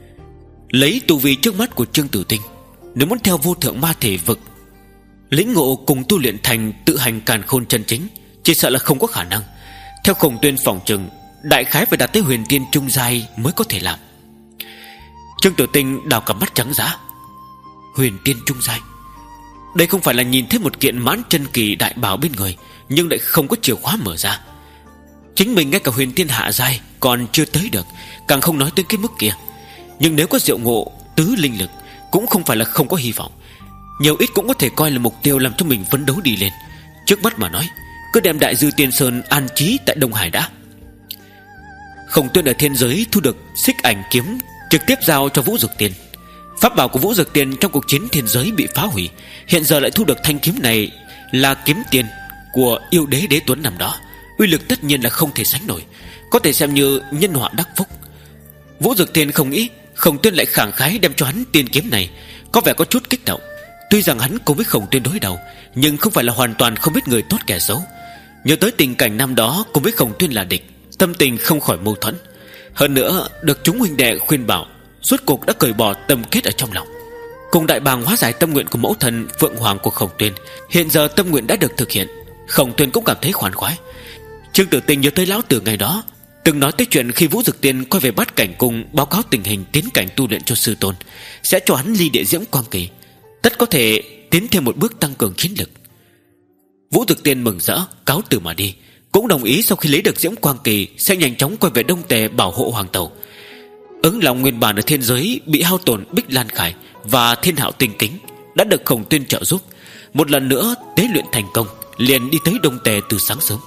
Lấy tu vi trước mắt của Trương Tử Tinh, nếu muốn theo vô thượng ma thể vực lĩnh ngộ cùng tu luyện thành tự hành càn khôn chân chính, chỉ sợ là không có khả năng. Theo Khổng Tuyên phỏng chừng, đại khái phải đạt tới huyền tiên trung giai mới có thể làm. Trương Tử Tinh đào cặp mắt trắng dã. Huyền tiên trung giai, đây không phải là nhìn thấy một kiện mãn chân kỳ đại bảo bên người nhưng lại không có chìa khóa mở ra. Chính mình ngay cả huyền tiên hạ giai còn chưa tới được, càng không nói tới cái mức kia. Nhưng nếu có diệu ngộ tứ linh lực, cũng không phải là không có hy vọng. Nhiều ít cũng có thể coi là mục tiêu làm cho mình phấn đấu đi lên. Trước mắt mà nói, cứ đem đại dư tiên sơn an trí tại Đông Hải đã. Khổng Tuyên ở thiên giới thu được xích ảnh kiếm, trực tiếp giao cho Vũ Dực Tiên. Pháp bảo của Vũ Dực Tiên trong cuộc chiến thiên giới bị phá hủy, hiện giờ lại thu được thanh kiếm này, là kiếm tiền của yêu đế Đế Tuấn năm đó. Uy lực tất nhiên là không thể sánh nổi, có thể xem như nhân họa đắc phúc. Vũ Dực Tiên không nghĩ Khổng Tuyên lại khẳng khái đem cho hắn tiên kiếm này, có vẻ có chút kích động. Tuy rằng hắn cùng với Khổng Tuyên đối đầu, nhưng không phải là hoàn toàn không biết người tốt kẻ xấu. Nhớ tới tình cảnh năm đó cùng với Khổng Tuyên là địch, tâm tình không khỏi mâu thuẫn. Hơn nữa được chúng huynh đệ khuyên bảo, rốt cuộc đã cởi bỏ tâm kết ở trong lòng. Cùng đại bàng hóa giải tâm nguyện của mẫu thần Phượng Hoàng của Khổng Tuyên, hiện giờ tâm nguyện đã được thực hiện, Khổng Tuyên cũng cảm thấy khoan khoái. Trương Tử Tinh nhớ tới lão tử ngày đó từng nói tới chuyện khi Vũ Dực Tiên quay về Bát Cảnh Cung báo cáo tình hình tiến cảnh tu luyện cho sư tôn, sẽ cho hắn ly địa diễm quang kỳ, tất có thể tiến thêm một bước tăng cường chiến lực. Vũ Dực Tiên mừng rỡ cáo từ mà đi, cũng đồng ý sau khi lấy được diễm quang kỳ sẽ nhanh chóng quay về Đông Tề bảo hộ hoàng tẩu. Ứng lòng nguyên bản ở thiên giới bị hao tổn Bích Lan Khải và Thiên Hạo Tinh Kính đã được Khổng Tuyên trợ giúp, một lần nữa tế luyện thành công, liền đi tới Đông Tề từ sáng sớm.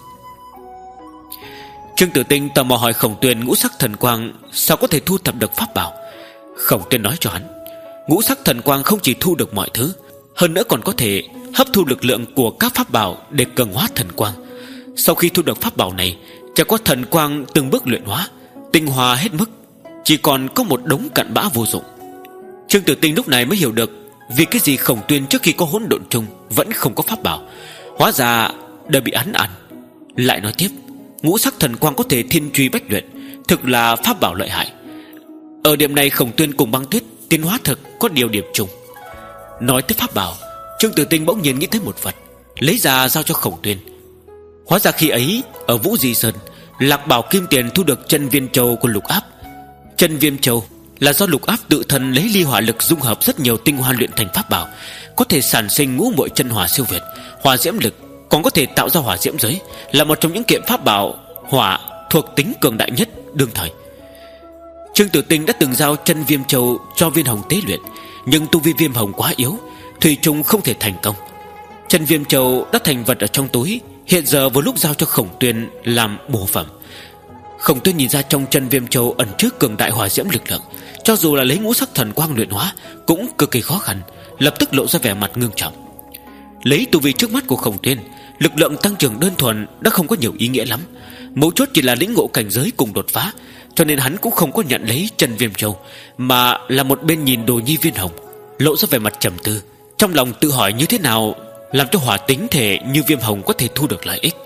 Trương Tử Tinh tò mò hỏi Khổng Tuyên ngũ sắc thần quang sao có thể thu thập được pháp bảo. Khổng Tuyên nói cho hắn, ngũ sắc thần quang không chỉ thu được mọi thứ, hơn nữa còn có thể hấp thu lực lượng của các pháp bảo để cường hóa thần quang. Sau khi thu được pháp bảo này, chỉ có thần quang từng bước luyện hóa, tinh hoa hết mức, chỉ còn có một đống cặn bã vô dụng. Trương Tử Tinh lúc này mới hiểu được vì cái gì Khổng Tuyên trước khi có hỗn độn chung vẫn không có pháp bảo, hóa ra đã bị hắn ăn. Lại nói tiếp, ngũ sắc thần quang có thể thiên truy bách luyện, thực là pháp bảo lợi hại. Ở điểm này Khổng Tuyên cùng Băng Tuyết tiến hóa thực có điều điểm chung. Nói tới pháp bảo, Trương Tử Tinh bỗng nhiên nghĩ tới một vật, lấy ra giao cho Khổng Tuyên. Hóa ra khi ấy ở Vũ Di Sơn, Lạc Bảo Kim Tiền thu được chân viêm châu của Lục Áp. Chân viêm châu là do Lục Áp tự thân lấy ly hỏa lực dung hợp rất nhiều tinh hoa luyện thành pháp bảo, có thể sản sinh ngũ muội chân hỏa siêu việt, hỏa diễm lực, còn có thể tạo ra hỏa diễm giới, là một trong những kiện pháp bảo hỏa thuộc tính cường đại nhất đương thời. Trương Tử Tinh đã từng giao chân viêm châu cho Viên Hồng tế luyện, nhưng tu vi Viêm Hồng quá yếu, thủy chung không thể thành công. Chân viêm châu đã thành vật ở trong túi, hiện giờ vừa lúc giao cho Khổng Tuyên làm bổ phẩm. Khổng Tuyên nhìn ra trong chân viêm châu ẩn chứa cường đại hỏa diễm lực lượng, cho dù là lấy ngũ sắc thần quang luyện hóa cũng cực kỳ khó khăn, lập tức lộ ra vẻ mặt ngưng trọng. Lấy tu vi trước mắt của Khổng Tuyên, lực lượng tăng trưởng đơn thuần đã không có nhiều ý nghĩa lắm, mấu chốt chỉ là lĩnh ngộ cảnh giới cùng đột phá, cho nên hắn cũng không có nhận lấy chân viêm châu, mà là một bên nhìn Đồ Nhi Viên Hồng, lộ ra vẻ mặt trầm tư, trong lòng tự hỏi như thế nào làm cho hỏa tính thể như Viêm Hồng có thể thu được lợi ích.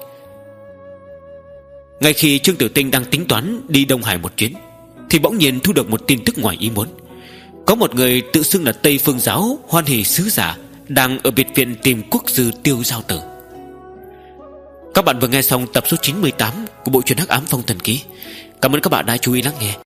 Ngay khi Trương Tử Tinh đang tính toán đi Đông Hải một chuyến, thì bỗng nhiên thu được một tin tức ngoài ý muốn. Có một người tự xưng là Tây Phương Giáo Hoan Hỷ Sứ Giả đang ở biệt viện tìm quốc sư Tiêu Giao Tử. Các bạn vừa nghe xong tập số chín mươi tám của bộ truyện Hắc Ám Phong Thần Ký. Cảm ơn các bạn đã chú ý lắng nghe.